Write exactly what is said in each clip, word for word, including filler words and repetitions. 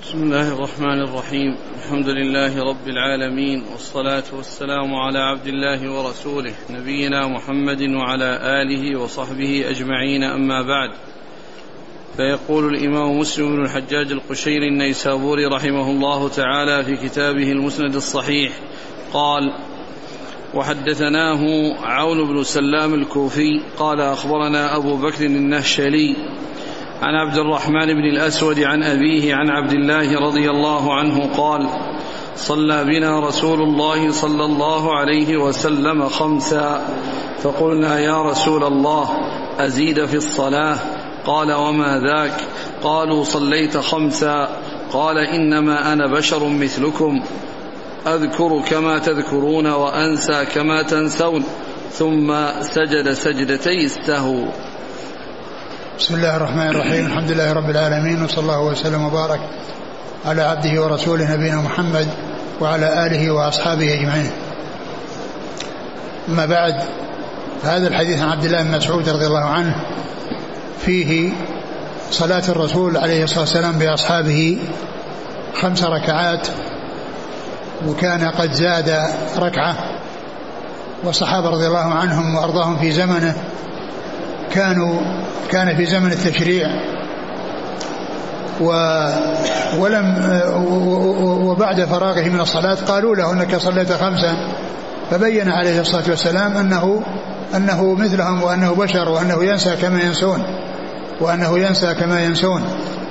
بسم الله الرحمن الرحيم. الحمد لله رب العالمين، والصلاة والسلام على عبد الله ورسوله نبينا محمد وعلى آله وصحبه أجمعين، أما بعد. فيقول الإمام مسلم بن الحجاج القشيري النيسابوري رحمه الله تعالى في كتابه المسند الصحيح قال: وحدثناه عون بن سلام الكوفي قال: أخبرنا أبو بكر النهشلي عن عبد الرحمن بن الأسود عن أبيه عن عبد الله رضي الله عنه قال: صلى بنا رسول الله صلى الله عليه وسلم خمسا، فقلنا: يا رسول الله أزيد في الصلاة؟ قال: وما ذاك؟ قالوا: صليت خمسا. قال: إنما أنا بشر مثلكم، أذكر كما تذكرون وأنسى كما تنسون. ثم سجد سجدتي السهو. بسم الله الرحمن الرحيم. الحمد لله رب العالمين، وصلى الله وسلم وبارك على عبده ورسوله نبينا محمد وعلى آله وأصحابه أجمعين. أما بعد، فهذا الحديث عن عبد الله بن مسعود رضي الله عنه فيه صلاة الرسول عليه الصلاة والسلام بأصحابه خمس ركعات، وكان قد زاد ركعة. والصحابة رضي الله عنهم وأرضاهم في زمنه كانوا كان في زمن التشريع، ولم وبعد فراغه من الصلاة قالوا له: انك صليت خمسا. فبين عليه الصلاة والسلام انه انه مثلهم، وانه بشر، وانه ينسى كما ينسون وانه ينسى كما ينسون.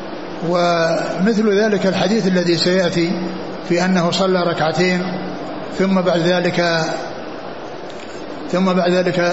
ومثل ذلك الحديث الذي سيأتي في انه صلى ركعتين ثم بعد ذلك ثم بعد ذلك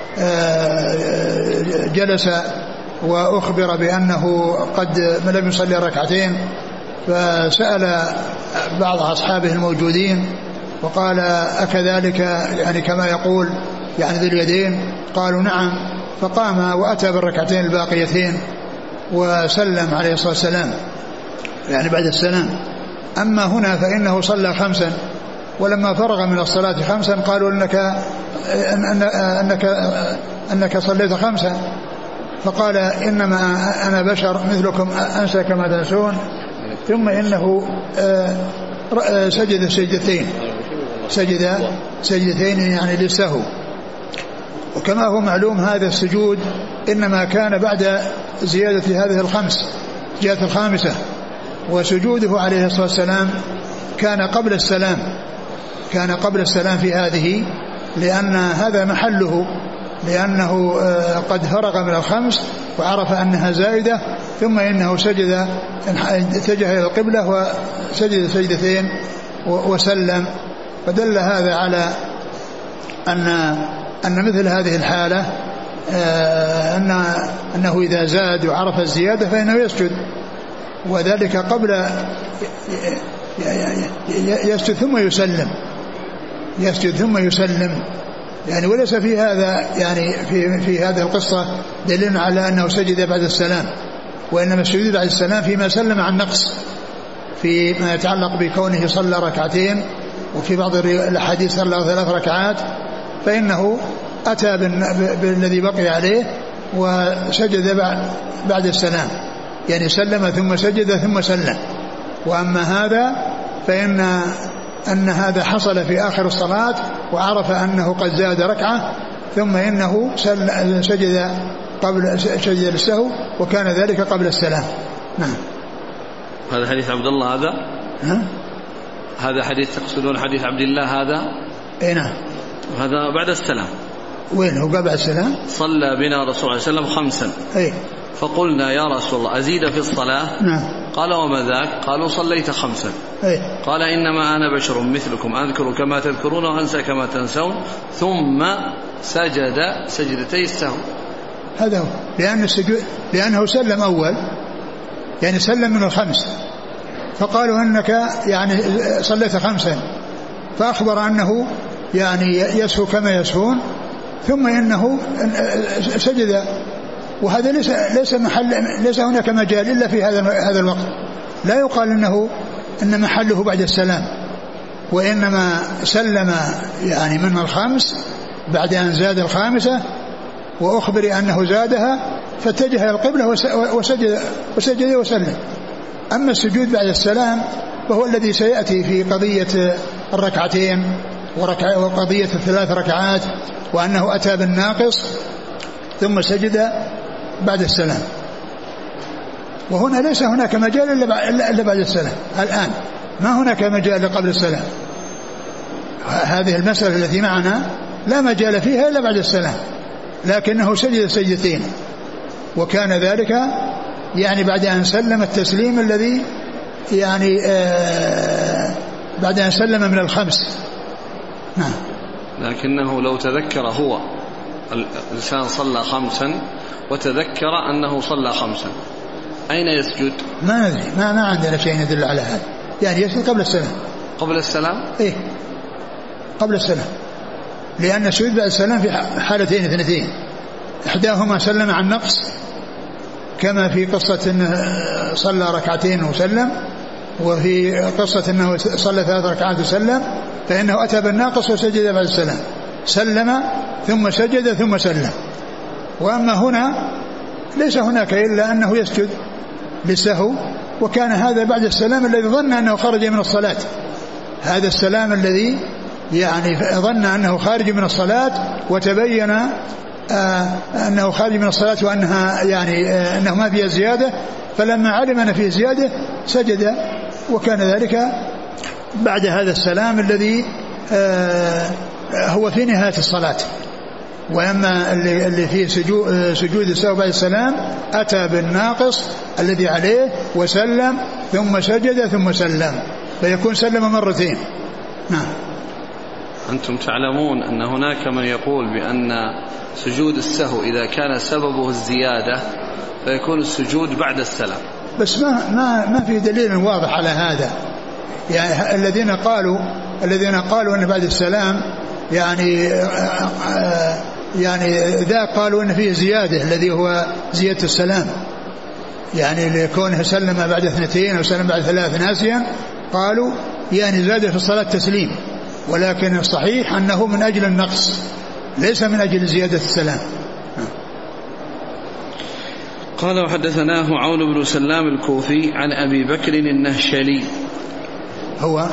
جلس وأخبر بأنه قد لم يصلي ركعتين، فسأل بعض أصحابه الموجودين وقال: أكذلك يعني كما يقول يعني ذي اليدين؟ قالوا: نعم. فقام وأتى بالركعتين الباقيتين وسلم عليه الصلاة والسلام يعني بعد السلام. أما هنا فإنه صلى خمسا، ولما فرغ من الصلاة خمسا قالوا: إنك أنك أنك صليت خمسا. فقال: إنما أنا بشر مثلكم، أنسى كما تنسون. ثم إنه سجد سجدتين سجد سجدتين يعني للسهو. وكما هو معلوم هذا السجود إنما كان بعد زيادة هذه الخمس، زيادة الخامسة. وسجوده عليه الصلاة والسلام كان قبل السلام كان قبل السلام في هذه، لأن هذا محله، لأنه قد فرغ من الخمس وعرف أنها زائدة، ثم إنه سجد اتجه إلى القبلة وسجد سجدتين وسلم. فدل هذا على أن أن مثل هذه الحالة أن أنه إذا زاد وعرف الزيادة فإنه يسجد، وذلك قبل يسجد ثم يسلم يسجد ثم يسلم يعني. وليس في هذا يعني في في هذه القصة دليل على أنه سجد بعد السلام، وإنما السجود بعد السلام فيما سلم عن نقص، فيما يتعلق بكونه صلى ركعتين، وفي بعض الحديث صلى ثلاث ركعات، فإنه أتى بالذي بقي عليه وسجد بعد السلام، يعني سلم ثم سجد ثم سلم. وأما هذا فإن أن هذا حصل في آخر الصلاة وعرف أنه قد زاد ركعة، ثم إنه سجد قبل سجد السهو، وكان ذلك قبل السلام. نعم. هذا حديث عبد الله هذا ها؟ هذا حديث تقصدون حديث عبد الله هذا؟ اي نعم. هذا بعد السلام. وين هو بعد السلام؟ صلى بنا رسول الله صلى الله عليه وسلم خمسا. اي. فقلنا: يا رسول الله أزيد في الصلاة؟ نعم. قال: وما ذاك؟ قالوا: صليت خمسا. أي. قال: إنما أنا بشر مثلكم، أذكر كما تذكرون وأنسى كما تنسون. ثم سجد سجدتي السهو. هذا هو، لأن السجود لأنه سلم أول، يعني سلم من الخمس، فقالوا: إنك يعني صليت خمسا، فأخبر أنه يعني يسهو كما يسهون، ثم إنه سجد. وهذا ليس ليس محل ليس هناك مجال إلا في هذا هذا الوقت. لا يقال إنه إن محله بعد السلام، وإنما سلم يعني من الخمس بعد أن زاد الخامسة، وأخبر أنه زادها، فاتجه إلى القبلة وسجد وسجد وسلم. أما السجود بعد السلام وهو الذي سيأتي في قضية الركعتين وقضية الثلاث ركعات، وأنه أتى بالناقص ثم سجد بعد السلام. وهنا ليس هناك مجال إلا بعد السلام. الآن ما هناك مجال قبل السلام. هذه المسألة التي معنا لا مجال فيها إلا بعد السلام، لكنه سجد سجدتين، وكان ذلك يعني بعد أن سلم التسليم الذي يعني آه بعد أن سلم من الخمس. نعم. لكنه لو تذكر هو الإنسان صلى خمسا وتذكر أنه صلى خمسا أين يسجد؟ ما ندري، ما, ما عندنا شيء يدل على هذا. يعني يسجد قبل السلام. قبل السلام؟ إيه قبل السلام، لأن السجود بعد السلام في حالتين اثنتين، إحداهما سلم عن نقص كما في قصة أنه صلى ركعتين وسلم، وفي قصة أنه صلى ثلاث ركعات وسلم، فإنه أتى بالناقص وسجد بعد السلام، سلم ثم سجد ثم سلم. وأما هنا ليس هناك إلا أنه يسجد للسهو، وكان هذا بعد السلام الذي ظن أنه خرج من الصلاة. هذا السلام الذي يعني ظن أنه خارج من الصلاة وتبين آه أنه خارج من الصلاة وأنها يعني آه أنه ما فيها زيادة، فلما علم أن فيه زيادة سجد، وكان ذلك بعد هذا السلام الذي آه هو في نهاية الصلاة. وأما اللي, اللي فيه سجود, سجود السهو بعد السلام أتى بالناقص الذي عليه وسلم ثم سجد ثم سلم، فيكون سلم مرتين. نعم. أنتم تعلمون أن هناك من يقول بأن سجود السهو إذا كان سببه الزيادة فيكون السجود بعد السلام، بس ما ما ما في دليل واضح على هذا. يعني الذين قالوا الذين قالوا أن بعد السلام يعني يعني ذا قالوا أن فيه زيادة الذي هو زيادة السلام، يعني لكونه سلم بعد اثنتين أو سلم بعد ثلاث ناسيا، قالوا يعني زاد في الصلاة تسليم، ولكن الصحيح أنه من أجل النقص ليس من أجل زيادة السلام. قال وحدثناه عون بن سلام الكوفي عن أبي بكر النهشلي. هو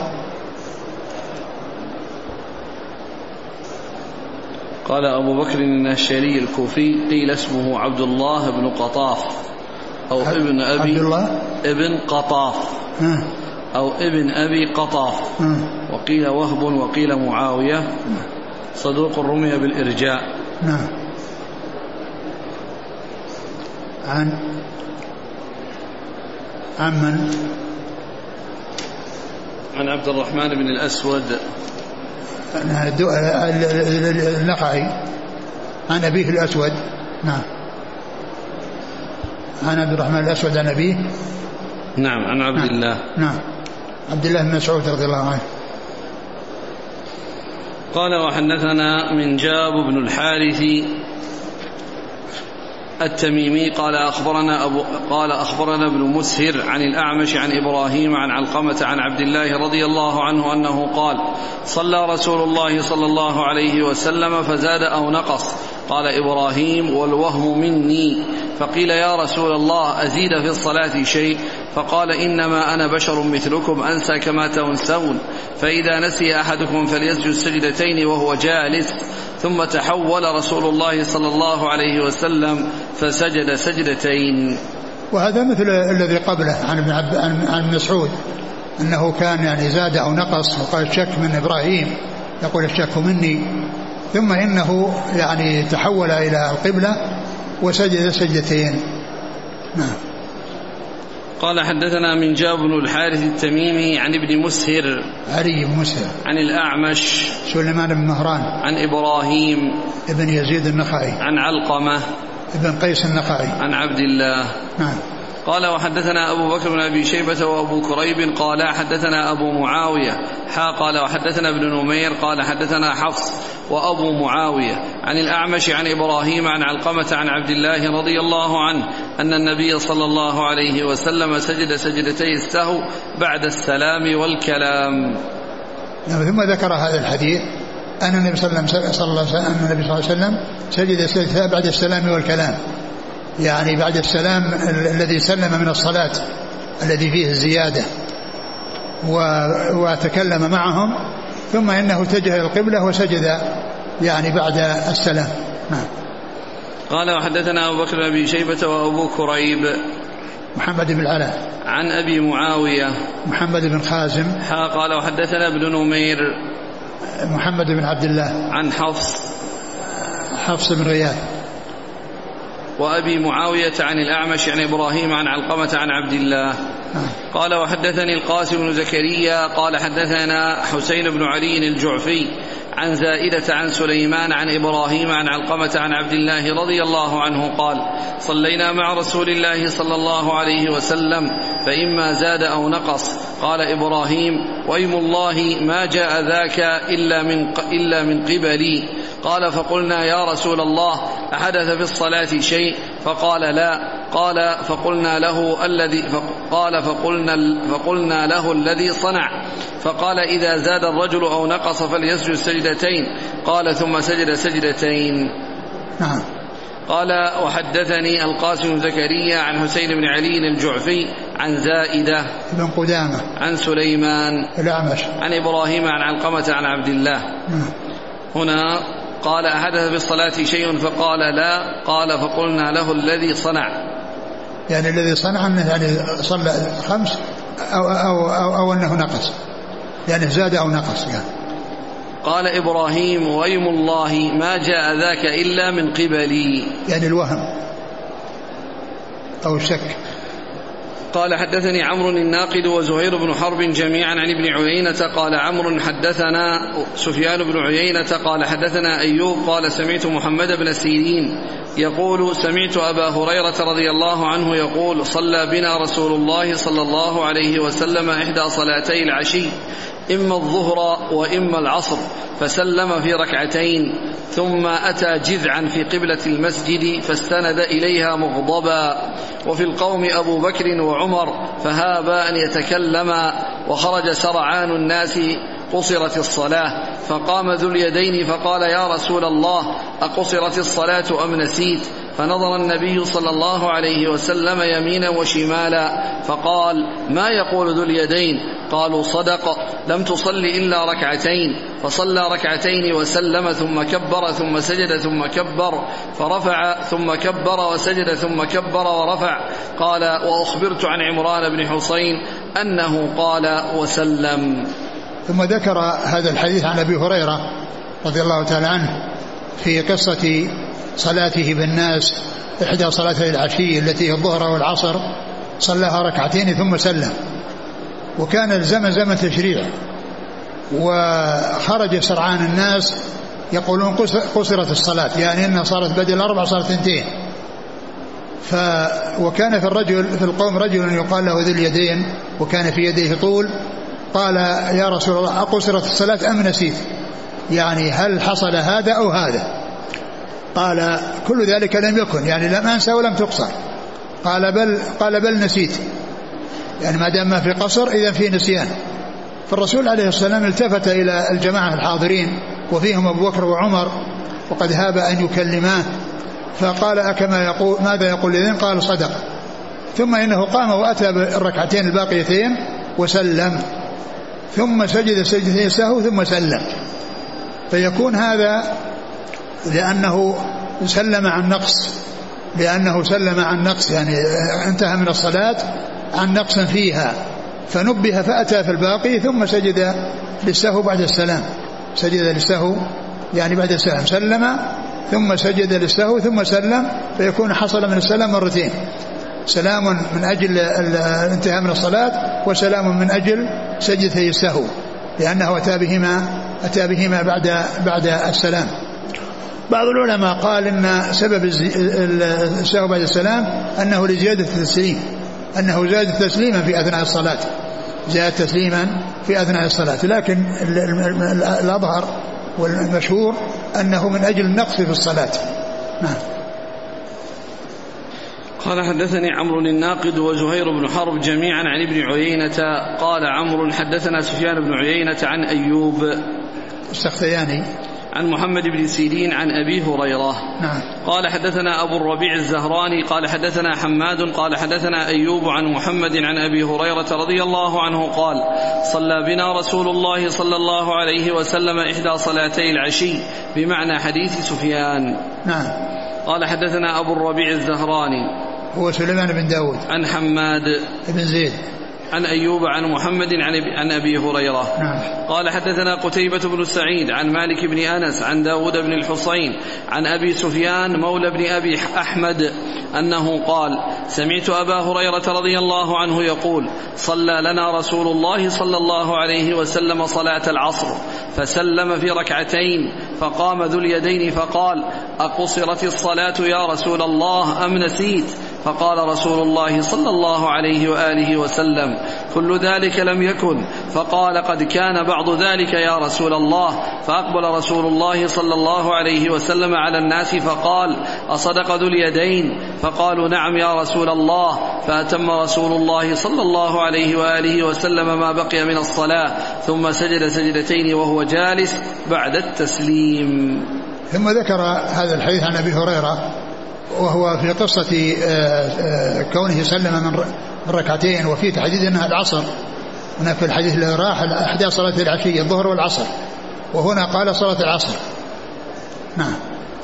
قال أبو بكر النهشلي الكوفي قيل اسمه عبد الله بن قطاف أو ابن أبي عبد الله ابن قطاف أو ابن أبي قطاف، وقيل وهب وقيل معاوية، صدوق رمي بالإرجاء. نعم. عن عن من؟ عن عبد الرحمن بن الأسود النخعي عن أبيه الأسود. نعم. عن عبد الرحمن الأسود عن أبيه. نعم. عن عبد نعم. الله. نعم. عبد الله بن مسعود رضي الله عنه. قال وحدثنا من جاب بن الحارث التميمي قال أخبرنا أبو قال أخبرنا ابن مسهر عن الأعمش عن إبراهيم عن علقمة عن عبد الله رضي الله عنه أنه قال صلى رسول الله صلى الله عليه وسلم فزاد أو نقص. قال إبراهيم والوهم مني، فقيل يا رسول الله أزيد في الصلاة شيء؟ فقال إنما أنا بشر مثلكم أنسى كما تنسون، فإذا نسي أحدكم فليسجد سجدتين وهو جالس. ثم تحول رسول الله صلى الله عليه وسلم فسجد سجدتين. وهذا مثل الذي قبله عن ابن عب... عن مسعود أنه كان يعني زاد أو نقص، وقال الشك من إبراهيم يقول الشك مني، ثم إنه يعني تحول إلى القبلة وسجد سجدتين. نعم. قال حدثنا من جاب بن الحارث التميمي عن ابن مسهر علي بن مسهر عن الأعمش سليمان بن مهران عن إبراهيم ابن يزيد النخعي عن علقمة ابن قيس النخعي عن عبد الله. نعم. قال وحدثنا أبو بكر بن أبي شيبة وأبو كريب قال حدثنا أبو معاوية حا قال وحدثنا ابن نمير قال حدثنا حفص وأبو معاوية عن الأعمش عن إبراهيم عن علقمة عن عبد الله رضي الله عنه أن النبي صلى الله عليه وسلم سجد سجدتي السهو بعد السلام والكلام. ثم ذكر هذا الحديث أن النبي صلى الله عليه وسلم سجد سجدتي بعد السلام والكلام، يعني بعد السلام الذي سلم من الصلاة الذي فيه الزيادة وتكلم معهم، ثم إنه اتجه إلى القبلة وسجد يعني بعد السلام. نعم. قال وحدثنا أبو بكر بن أبي شيبة وأبو كريب محمد بن العلاء عن أبي معاوية محمد بن خازم قال وحدثنا ابن نمير محمد بن عبد الله عن حفص حفص بن غياث وأبي معاوية عن الأعمش عن إبراهيم عن علقمة عن عبد الله قال وحدثني القاسم بن زكريا قال حدثنا حسين بن علي الجعفي عن زائدة عن سليمان عن إبراهيم عن علقمة عن عبد الله رضي الله عنه قال صلينا مع رسول الله صلى الله عليه وسلم فإما زاد أو نقص. قال إبراهيم وإيم الله ما جاء ذاك إلا من, إلا من قبلي. قال فقلنا يا رسول الله أحدث في الصلاة شيء؟ فقال لا. قال فقلنا له الذي قال فقلنا, فقلنا له الذي صنع. فقال إذا زاد الرجل أو نقص فليسجد سجدتين. قال ثم سجد سجدتين. نعم. قال وحدثني القاسم بن زكريا عن حسين بن علي الجعفي عن زائدة بن قدامة عن سليمان الأعمش عن إبراهيم عن علقمة عن عبد الله. نعم. هنا قال أحدث بالصلاة شيء؟ فقال لا. قال فقلنا له الذي صنع، يعني الذي صنع أنه يعني صلى خمس أو, أو, أو, أو أنه نقص، يعني زاد أو نقص يعني. قال إبراهيم وأيم الله ما جاء ذاك إلا من قبلي، يعني الوهم أو الشك. قال حدثني عمرو الناقد وزهير بن حرب جميعا عن ابن عيينة قال عمرو حدثنا سفيان بن عيينة قال حدثنا أيوب قال سمعت محمد بن سيرين يقول سمعت أبا هريرة رضي الله عنه يقول صلى بنا رسول الله صلى الله عليه وسلم إحدى صلاتي العشي إما الظهر وإما العصر فسلم في ركعتين ثم أتى جذعا في قبلة المسجد فاستند إليها مغضبا وفي القوم أبو بكر وعمر فهابا أن يتكلما وخرج سرعان الناس قصرت الصلاة فقام ذو اليدين فقال يا رسول الله أقصرت الصلاة أم نسيت؟ فنظر النبي صلى الله عليه وسلم يمينا وشمالا فقال ما يقول ذو اليدين؟ قالوا صدق لم تصل إلا ركعتين. فصلى ركعتين وسلم ثم كبر ثم سجد ثم كبر فرفع ثم كبر وسجد ثم كبر ورفع. قال وأخبرت عن عمران بن حسين أنه قال وسلم. ثم ذكر هذا الحديث عن أبي هريرة رضي الله تعالى عنه في قصة صلاته بالناس إحدى صلاتي العشي التي هي الظهر والعصر صلاها ركعتين ثم سلم، وكان الزمن زمن تشريع وخرج سرعان الناس يقولون قصرت الصلاة، يعني إنها صارت بدل أربع صارت اثنتين. ف وكان في الرجل في القوم رجل يقال له ذو اليدين وكان في يديه طول. قال يا رسول الله أقصرت الصلاة أم نسيت؟ يعني هل حصل هذا أو هذا؟ قال كل ذلك لم يكن، يعني لم أنسى ولم تقصر. قال بل قال بل نسيت، يعني ما دام ما في قصر إذا في نسيان. فالرسول عليه السلام التفت إلى الجماعة الحاضرين وفيهم أبو بكر وعمر وقد هاب أن يكلماه فقال أكما يقول ماذا يقول إذن؟ قال صدق. ثم إنه قام وأتى بالركعتين الباقيتين وسلم ثم سجد سجدتين سهو ثم سلم. فيكون هذا لأنه سلم عن نقص، لأنه سلم عن نقص يعني انتهى من الصلاة عن نقص فيها فنبه فأتى في الباقي ثم سجد للسهو بعد السلام، سجد للسهو يعني بعد السلام سلم ثم سجد للسهو ثم سلم، فيكون حصل من السلام مرتين، سلام من أجل الانتهاء من الصلاة وسلام من أجل سجدتي السهو، لأنه أتى بهما أتى بهما بعد بعد السلام. بعض العلماء قال إن سبب السهو بعد السلام أنه لزيادة التسليم، أنه زاد تسليما في أثناء الصلاة، زاد تسليما في أثناء الصلاة، لكن الأظهر والمشهور أنه من أجل النقص في الصلاة. نعم. قال حدثني عمرو الناقد وزهير بن حرب جميعا عن ابن عيينة قال عمرو حدثنا سفيان بن عيينة عن أيوب السختياني عن محمد بن سيرين عن أبي هريرة. نعم. قال حدثنا أبو الربيع الزهراني قال حدثنا حماد قال حدثنا أيوب عن محمد عن أبي هريرة رضي الله عنه قال صلى بنا رسول الله صلى الله عليه وسلم إحدى صلاتي العشي بمعنى حديث سفيان. نعم. قال حدثنا أبو الربيع الزهراني هو سليمان بن داود عن حماد بن زيد عن أيوب عن محمد عن أبي هريرة. نعم. قال حدثنا قتيبة بن سعيد عن مالك بن أنس عن داود بن الحصين عن أبي سفيان مولى بن أبي أحمد أنه قال سمعت أبا هريرة رضي الله عنه يقول صلى لنا رسول الله صلى الله عليه وسلم صلاة العصر فسلم في ركعتين فقام ذو اليدين فقال أقصرت الصلاة يا رسول الله أم نسيت؟ فقال رسول الله صلى الله عليه وآله وسلم كل ذلك لم يكن. فقال قد كان بعض ذلك يا رسول الله. فأقبل رسول الله صلى الله عليه وسلم على الناس فقال أصدق ذو اليدين؟ فقالوا نعم يا رسول الله. فأتم رسول الله صلى الله عليه وآله وسلم ما بقي من الصلاة ثم سجد سجدتين وهو جالس بعد التسليم. ثم ذكر هذا الحديث عن أبي هريرة وهو في قصة كونه سلم من ركعتين وفي تحديد أنها العصر. هنا في الحديث اللي راح أحدى صلاة العشي الظهر والعصر وهنا قال صلاة العصر. نعم.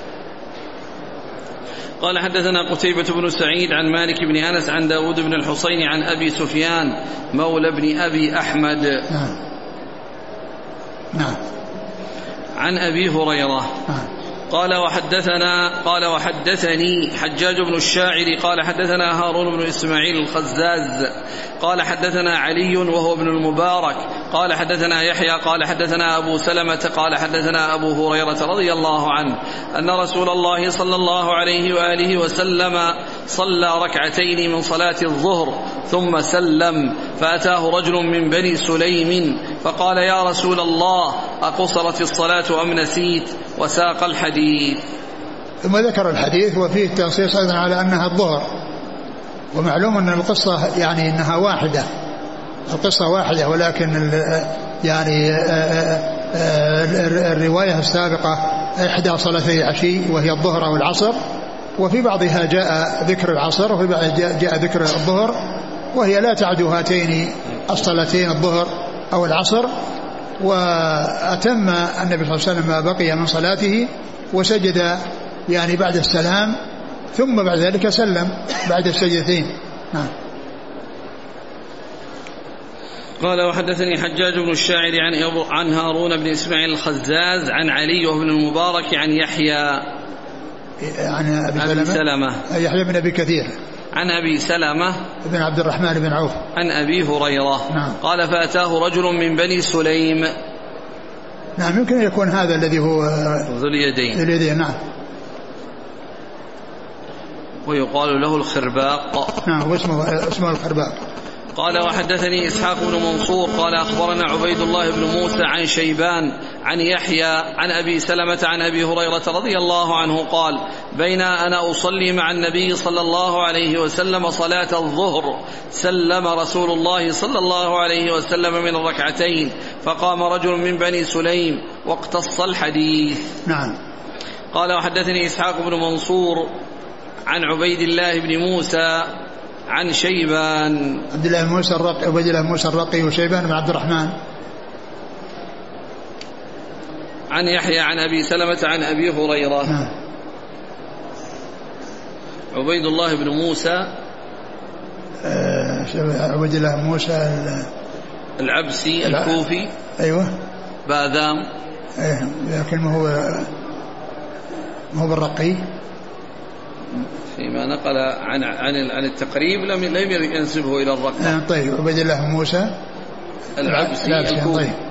قال حدثنا قتيبة بن سعيد عن مالك بن أنس عن داود بن الحصين عن أبي سفيان مولى بن أبي أحمد. نعم. نعم. عن أبي هريرة. نعم. قال وحدثنا قال وحدثني حجاج بن الشاعر قال حدثنا هارون بن إسماعيل الخزاز قال حدثنا علي وهو ابن المبارك قال حدثنا يحيى قال حدثنا أبو سلمة قال حدثنا أبو هريرة رضي الله عنه أن رسول الله صلى الله عليه وآله وسلم صلى ركعتين من صلاة الظهر ثم سلم فأتاه رجل من بني سليم فقال يا رسول الله أقصرت الصلاة أم نسيت؟ وساق الحديث. ثم ذكر الحديث وفيه تنصيص أيضا على أنها الظهر. ومعلوم أن القصة يعني أنها واحدة القصة واحدة ولكن يعني الرواية السابقة إحدى صلاتي العشي وهي الظهر أو العصر وفي بعضها جاء ذكر العصر وفي بعضها جاء ذكر الظهر وهي لا تعد هاتين الصلاتين الظهر أو العصر. وأتم النبي صلى الله عليه وسلم ما بقي من صلاته وسجد يعني بعد السلام ثم بعد ذلك سلم بعد السجدتين. نعم. قال وحدثني حجاج بن الشاعر عن عن هارون بن إسماعيل الخزاز عن علي وابن المبارك عن يحيى عن أبي, أبي سلمة, سلمة يحيى بن أبي كثير عن أبي سلمة بن عبد الرحمن بن عوف عن أبي هريرة. نعم. قال فأتاه رجل من بني سليم. نعم يمكن يكون هذا الذي هو ذو اليدين. اليدين. نعم. ويقال له الخرباق. نعم واسمه اسمه الخرباق. قال وحدثني إسحاق بن منصور قال أخبرنا عبيد الله بن موسى عن شيبان عن يحيى عن أبي سلمة عن أبي هريرة رضي الله عنه قال بين أنا أصلي مع النبي صلى الله عليه وسلم صلاة الظهر سلم رسول الله صلى الله عليه وسلم من الركعتين فقام رجل من بني سليم واقتص الحديث. نعم. قال وحدثني إسحاق بن منصور عن عبيد الله بن موسى عن شيبان عبد الله بن موسى الرقي عبيد الله بن موسى الرقي وشيبان بن عبد الرحمن عن يحيى عن أبي سلمة عن أبي هريرة. نعم. عبيد الله بن موسى آه عبيد الله بن موسى العبسي الكوفي. أيوة. باذام. أيه لكن ما هو ما هو بالرقي فيما نقل عن عن عن التقريب لم لم ينسبه إلى الرقم. آه طيب عبيد الله بن موسى العبسي الكوفي. طيب.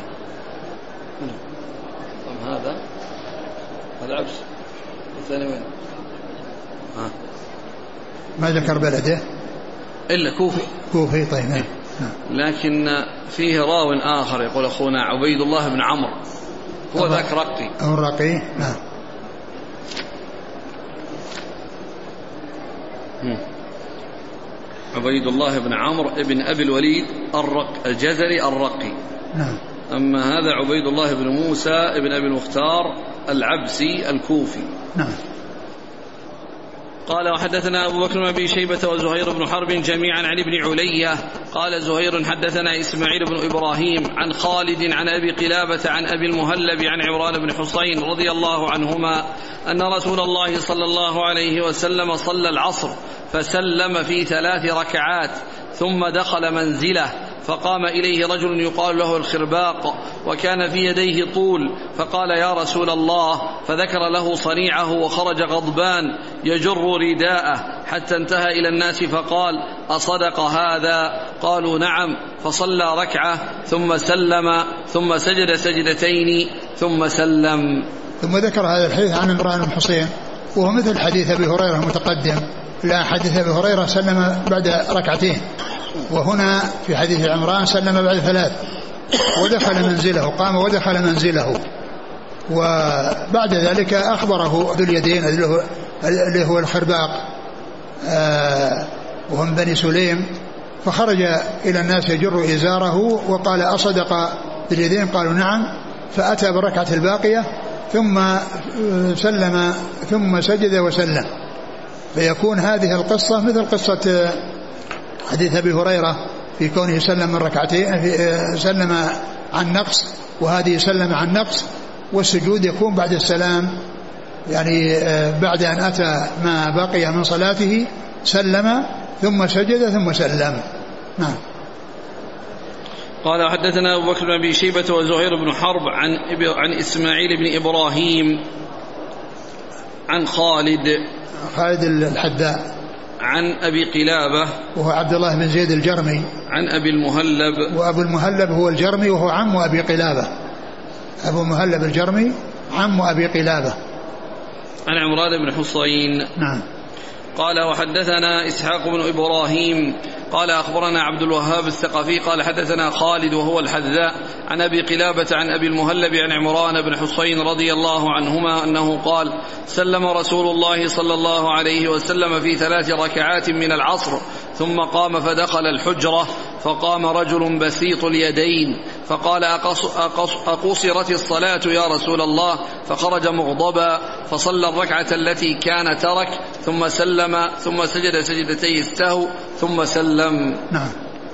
طب هذا هذا عبس الثاني وين؟ ها ما ذكر بلده إلا كوفي. كوفي. طيب. نعم. لكن فيه راو آخر يقول أخونا عبيد الله بن عمرو هو ذاك رقي أو الرقي. نعم. عبيد الله بن عمرو ابن أبي الوليد الرق الجزري الرقي. نعم. أما هذا عبيد الله بن موسى ابن أبي المختار العبسي الكوفي. نعم. قال وحدثنا أبو بكر بن أبي شيبة وزهير بن حرب جميعا عن ابن علية قال زهير حدثنا إسماعيل بن إبراهيم عن خالد عن أبي قلابة عن أبي المهلب عن عمران بن حصين رضي الله عنهما أن رسول الله صلى الله عليه وسلم صلى العصر فسلم في ثلاث ركعات ثم دخل منزله فقام إليه رجل يقال له الخرباق وكان في يديه طول فقال يا رسول الله فذكر له صنيعه وخرج غضبان يجر رداءه حتى انتهى إلى الناس فقال أصدق هذا؟ قالوا نعم. فصلى ركعة ثم سلم ثم سجد سجدتين ثم سلم. ثم ذكر هذا الحديث عن عمران بن حصين وهو مثل حديث أبي هريرة المتقدم، لا حديث أبي هريرة سلم بعد ركعتين، وهنا في حديث عمران سلم بعد ثلاث ودخل منزله، قام ودخل منزله. وبعد ذلك أخبره ذو اليدين اللي هو الخرباق وهم بني سليم، فخرج إلى الناس يجر إزاره وقال أصدق ذو اليدين؟ قالوا نعم. فأتى بالركعة الباقية ثم سلم ثم سجد وسلم. فيكون هذه القصة مثل قصة حديث أبي هريرة في كونه سلم من ركعتين، سلم عن نقص، وهذه سلم عن نقص، والسجود يكون بعد السلام، يعني بعد أن أتى ما بقي من صلاته سلم ثم سجد ثم سلم. نعم. قال حدثنا أبو بكر بن أبي شيبة وزهير بن حرب عن, عن إسماعيل بن إبراهيم عن خالد خالد الحذاء عن أبي قلابة وهو عبد الله بن زيد الجرمي عن أبي المهلب، وأبو المهلب هو الجرمي وهو عم أبي قلابة، أبو المهلب الجرمي عم أبي قلابة عن عمران بن حصين. نعم. قال وحدثنا إسحاق بن إبراهيم قال أخبرنا عبد الوهاب الثقفي قال حدثنا خالد وهو الحذاء عن أبي قلابة عن أبي المهلب عن عمران بن حصين رضي الله عنهما أنه قال سلم رسول الله صلى الله عليه وسلم في ثلاث ركعات من العصر ثم قام فدخل الحجرة فقام رجل بسيط اليدين فقال أقص أقص أقصرت الصلاة يا رسول الله؟ فخرج مغضبا فصلى الركعة التي كان ترك ثم سلم ثم سجد سجدتي السهو ثم سلم. نعم.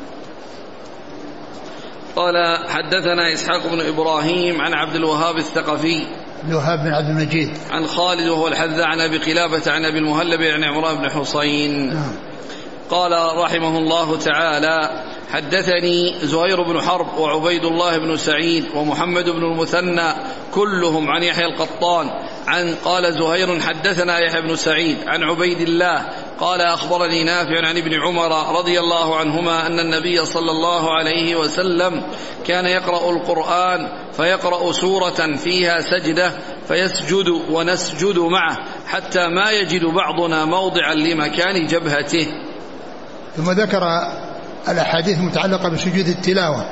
قال حدثنا إسحاق بن إبراهيم عن عبد الوهاب الثقفي الوهاب بن عبد المجيد عن خالد وهو الحذاء عن أبي قلابة عن أبي المهلب عن عمران بن حصين. نعم. قال رحمه الله تعالى حدثني زهير بن حرب وعبيد الله بن سعيد ومحمد بن المثنى كلهم عن يحيى القطان عن قال زهير حدثنا يحيى بن سعيد عن عبيد الله قال أخبرني نافع عن ابن عمر رضي الله عنهما أن النبي صلى الله عليه وسلم كان يقرأ القرآن فيقرأ سورة فيها سجدة فيسجد ونسجد معه حتى ما يجد بعضنا موضعا لمكان جبهته. ثم ذكر الأحاديث المتعلقة بسجود التلاوة،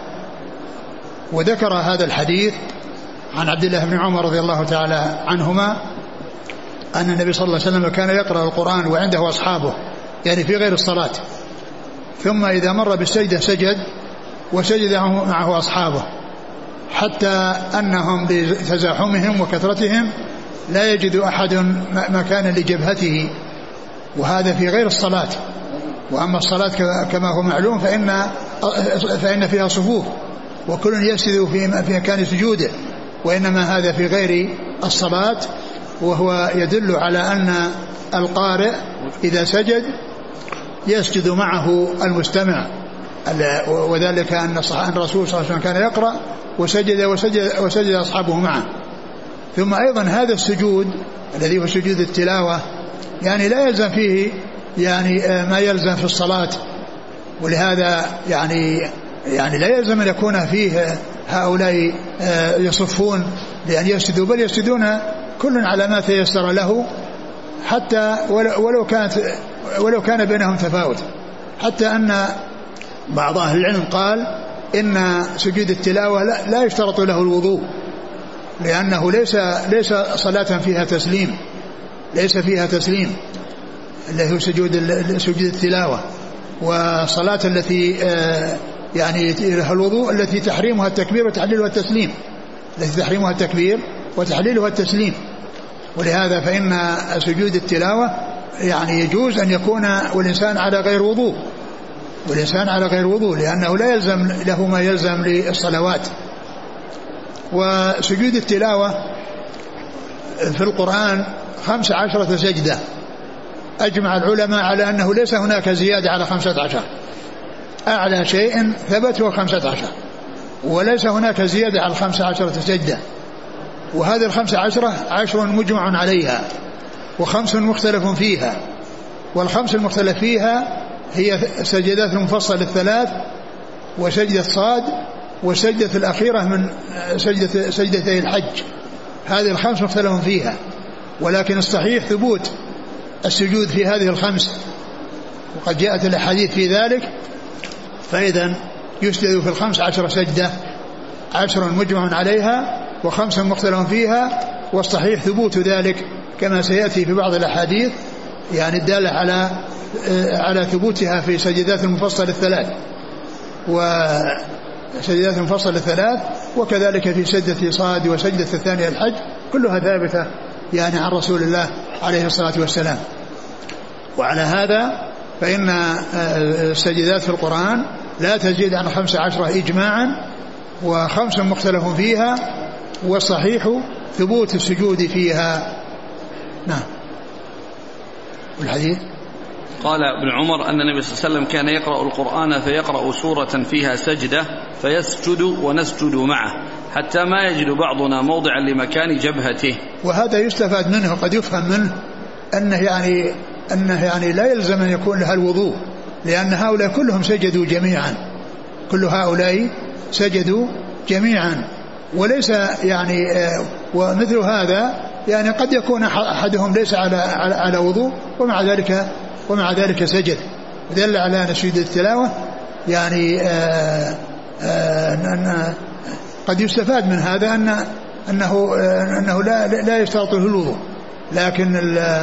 وذكر هذا الحديث عن عبد الله بن عمر رضي الله تعالى عنهما أن النبي صلى الله عليه وسلم كان يقرأ القرآن وعنده أصحابه، يعني في غير الصلاة، ثم إذا مر بالسجدة سجد وسجد معه أصحابه حتى أنهم بتزاحمهم وكثرتهم لا يجد أحد مكانا لجبهته، وهذا في غير الصلاة. وأما الصلاة كما هو معلوم فإن, فإن فيها صفوف وكل يسجد في مكان سجوده، وإنما هذا في غير الصلاة، وهو يدل على أن القارئ إذا سجد يسجد معه المستمع، وذلك أن الرسول صلى الله عليه وسلم كان يقرأ وسجد وسجد, وسجد أصحابه معه. ثم أيضا هذا السجود الذي هو سجود التلاوة يعني لا يلزم فيه يعني ما يلزم في الصلاة، ولهذا يعني يعني لا يلزم أن يكون فيه هؤلاء يصفون لأن يسجدوا، بل يسجدون كل على ما تيسر له، حتى ولو كانت ولو كان بينهم تفاوت، حتى أن بعض أهل العلم قال إن سجود التلاوة لا, لا يشترط له الوضوء، لأنه ليس ليس صلاة فيها تسليم، ليس فيها تسليم اللي هو سجود سجود التلاوة. والصلاة التي يعني لها الوضوء التي تحريمها التكبير وتحليلها التسليم، التي تحريمها التكبير وتحليلها التسليم. ولهذا فإن سجود التلاوة يعني يجوز أن يكون والإنسان على غير وضوء، والإنسان على غير وضوء لأنه لا يلزم له ما يلزم للصلوات. وسجود التلاوة في القرآن خمس عشرة سجدة، أجمع العلماء على أنه ليس هناك زيادة على خمسة عشر، أعلى شيء ثبت هو خمسة عشر، وليس هناك زيادة على خمسة عشرة سجدة. وهذه الخمسة عشرة عشر مجمع عليها وخمس مختلف فيها، والخمس المختلف فيها هي سجدات المفصل الثلاث وسجدة صاد وسجدة الأخيرة من سجدة سجدتي الحج، هذه الخمس مختلف فيها. ولكن الصحيح ثبوت السجود في هذه الخمس، وقد جاءت الأحاديث في ذلك. فإذا يسجد في الخمس عشر سجدة، عشر مجمع عليها وخمس مختلف فيها، والصحيح ثبوت ذلك كما سيأتي في بعض الأحاديث يعني الدالة على على ثبوتها في سجدات المفصل الثلاث وسجدات المفصل الثلاث، وكذلك في سجدة صاد وسجدة الثانية الحج، كلها ثابتة يعني عن رسول الله عليه الصلاة والسلام. وعلى هذا فإن السجدات في القرآن لا تزيد عن خمس عشرة إجماعا، وخمس مختلف فيها، والصحيح ثبوت السجود فيها. نعم. والحديث قال ابن عمر أن النبي صلى الله عليه وسلم كان يقرأ القرآن فيقرأ سورة فيها سجدة فيسجد ونسجد معه حتى ما يجد بعضنا موضعا لمكان جبهته. وهذا يستفاد منه، قد يفهم منه أنه يعني أنه يعني لا يلزم أن يكون لها الوضوء، لأن هؤلاء كلهم سجدوا جميعا، كل هؤلاء سجدوا جميعا، وليس يعني ومثل هذا يعني قد يكون أحدهم ليس على على, على وضوء ومع ذلك ومع ذلك سجد، دل على أن سجود التلاوة يعني آآ آآ أن قد يستفاد من هذا أن أنه أنه لا لا يشترط له الوضوء. لكن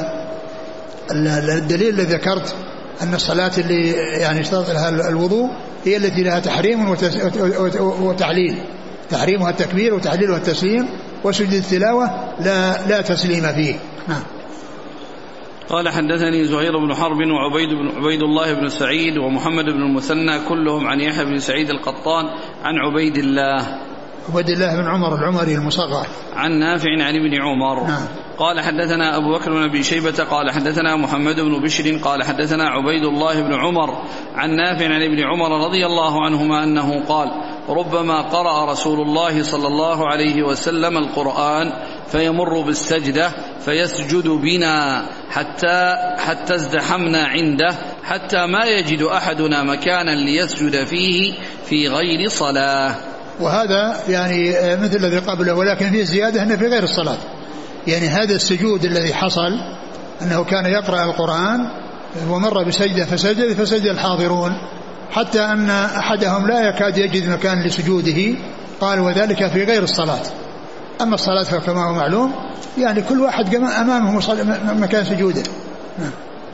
الدليل الذي ذكرت أن الصلاة اللي يعني اشترط لها الوضوء هي التي لها تحريم وتعليل، تحريمها التكبير وتحليلها التسليم، وسجود التلاوة لا لا تسليم فيه. نعم. قال حدثني زهير بن حرب وعبيد بن عبيد الله بن سعيد ومحمد بن المثنى كلهم عن يحيى بن سعيد القطان عن عبيد الله عبيد الله بن عمر العمري المصغر عن نافع عن ابن عمر. نعم. قال حدثنا أبو بكر بن أبي شيبة قال حدثنا محمد بن بشر قال حدثنا عبيد الله بن عمر عن نافع عن ابن عمر رضي الله عنهما أنه قال ربما قرأ رسول الله صلى الله عليه وسلم القرآن فيمر بالسجدة فيسجد بنا حتى حتى ازدحمنا عنده حتى ما يجد أحدنا مكانا ليسجد فيه في غير صلاة. وهذا يعني مثل الذي قبله، ولكن فيه زيادة أنه في غير الصلاة. يعني هذا السجود الذي حصل أنه كان يقرأ القرآن ومر بسجدة فسجد فسجد الحاضرون حتى أن أحدهم لا يكاد يجد مكان لسجوده، قال وذلك في غير الصلاة. أما الصلاة فكما هو معلوم يعني كل واحد أمامه مكان سجوده. نعم.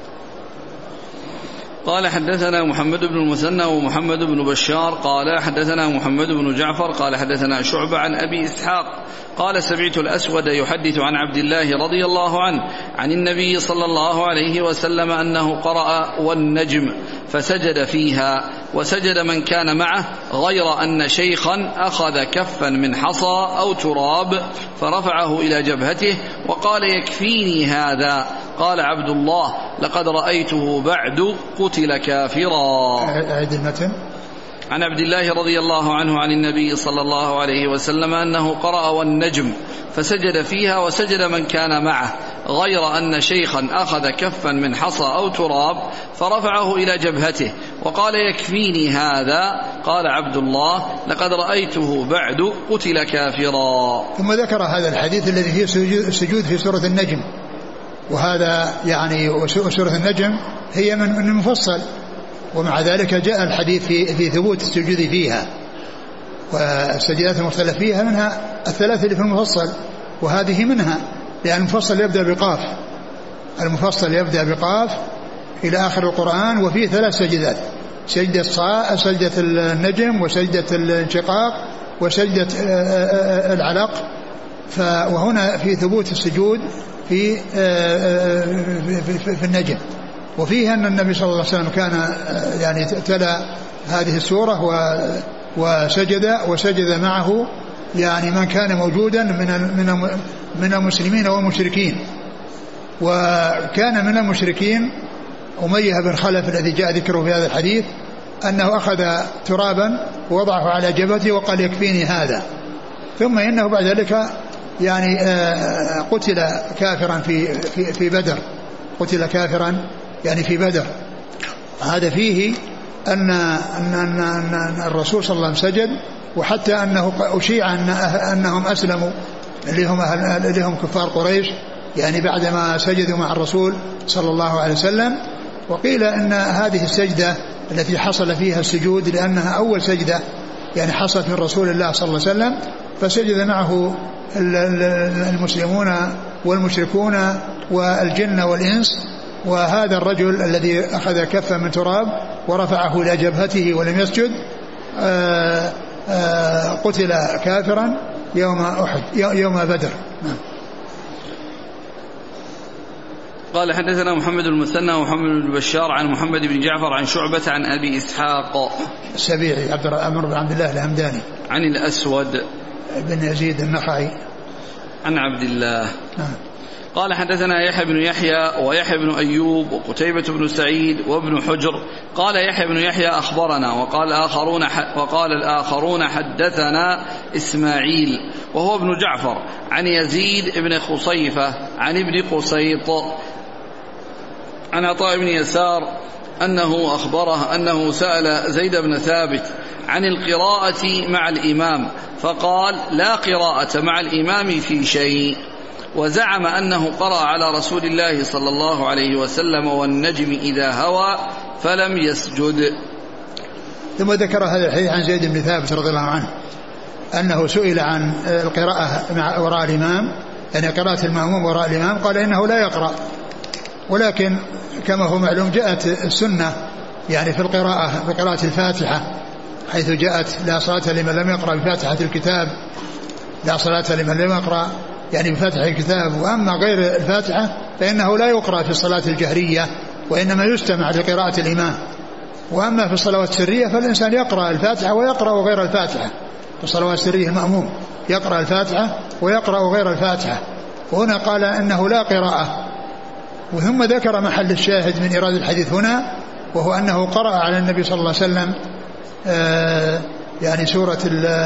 قال حدثنا محمد بن المثنى ومحمد بن بشار قال حدثنا محمد بن جعفر قال حدثنا شعبة عن أبي إسحاق قال سمعت الأسود يحدث عن عبد الله رضي الله عنه عن النبي صلى الله عليه وسلم أنه قرأ والنجم فسجد فيها وسجد من كان معه غير أن شيخا أخذ كفا من حصى أو تراب فرفعه إلى جبهته وقال يكفيني هذا. قال عبد الله لقد رأيته بعد قتل كافرا. أعد المتن. عن عبد الله رضي الله عنه عن النبي صلى الله عليه وسلم أنه قرأ والنجم فسجد فيها وسجد من كان معه غير أن شيخا أخذ كفا من حصى أو تراب فرفعه إلى جبهته وقال يكفيني هذا. قال عبد الله لقد رأيته بعد قتل كافرا. ثم ذكر هذا الحديث الذي فيه السجود في سورة النجم، وهذا يعني وسورة النجم هي من المفصل، ومع ذلك جاء الحديث في, في ثبوت السجود فيها، والسجدات المختلف فيها منها الثلاثة اللي في المفصل، وهذه منها، لأن المفصل يبدأ بقاف، المفصل يبدأ بقاف إلى آخر القرآن، وفيه ثلاث سجدات سجدة الصاء سجدة النجم وسجدة الانشقاق وسجدة العلق. وهنا في ثبوت السجود في في النجم. وفيه أن النبي صلى الله عليه وسلم كان يعني تلا هذه السورة وسجد وسجد معه يعني من كان موجودا من من المسلمين والمشركين. وكان من المشركين أمية بن خلف الذي جاء ذكره في هذا الحديث أنه أخذ ترابا ووضعه على جبهته وقال يكفيني هذا. ثم إنه بعد ذلك يعني قتل كافرا في في في بدر، قتل كافرا يعني في بدر. هذا فيه أن أن أن, أن الرسول صلى الله عليه وسلم سجد، وحتى أنه أشيع أن أنهم أسلموا اللي هم اللي هم كفار قريش يعني بعدما سجدوا مع الرسول صلى الله عليه وسلم. وقيل أن هذه السجدة التي حصل فيها السجود لأنها أول سجدة يعني حصلت من رسول الله صلى الله عليه وسلم، فسجد معه المسلمون والمشركون والجن والإنس. وهذا الرجل الذي أخذ كفا من تراب ورفعه إلى جبهته ولم يسجد آآ آآ قتل كافرا يوم أحد يوم بدر. قال حدثنا محمد المثنى ومحمد بن بشار عن محمد بن جعفر عن شعبة عن أبي إسحاق السبيعي عبد الرحمن بن عبد الله الهمداني عن الأسود بن يزيد النخعي عن عبد الله. قال حدثنا يحيى بن يحيى ويحيى بن أيوب وقتيبة بن سعيد وابن حجر. قال يحيى بن يحيى أخبرنا وقال الآخرون وقال الآخرون حدثنا إسماعيل وهو ابن جعفر عن يزيد بن خصيفة عن ابن قسيط عن عطاء بن يسار أنه أخبره أنه سأل زيد بن ثابت عن القراءة مع الإمام فقال لا قراءة مع الإمام في شيء، وزعم أنه قرأ على رسول الله صلى الله عليه وسلم والنجم إذا هوى فلم يسجد. ثم ذكر هذا الحديث عن زيد بن ثابت رضي الله عنه أنه سئل عن القراءة مع وراء الإمام يعني قراءة المأموم وراء الإمام، قال إنه لا يقرأ، ولكن كما هو معلوم جاءت السنة يعني في القراءة بقراءة الفاتحة حيث جاءت لا صلاة لمن لم يقرأ بفاتحة الكتاب، لا صلاة لمن لم يقرأ يعني بفاتحة الكتاب. وأما غير الفاتحة فإنه لا يقرأ في الصلاة الجهرية وإنما يستمع لقراءة الإمام. وأما في الصلوات السرية فالإنسان يقرأ الفاتحة ويقرأ غير الفاتحة، في الصلوات السرية المأموم يقرأ الفاتحة ويقرأ غير الفاتحة. وهنا قال إنه لا قراءة. وثم ذكر محل الشاهد من إيراد الحديث هنا وهو أنه قرأ على النبي صلى الله عليه وسلم آه يعني سورة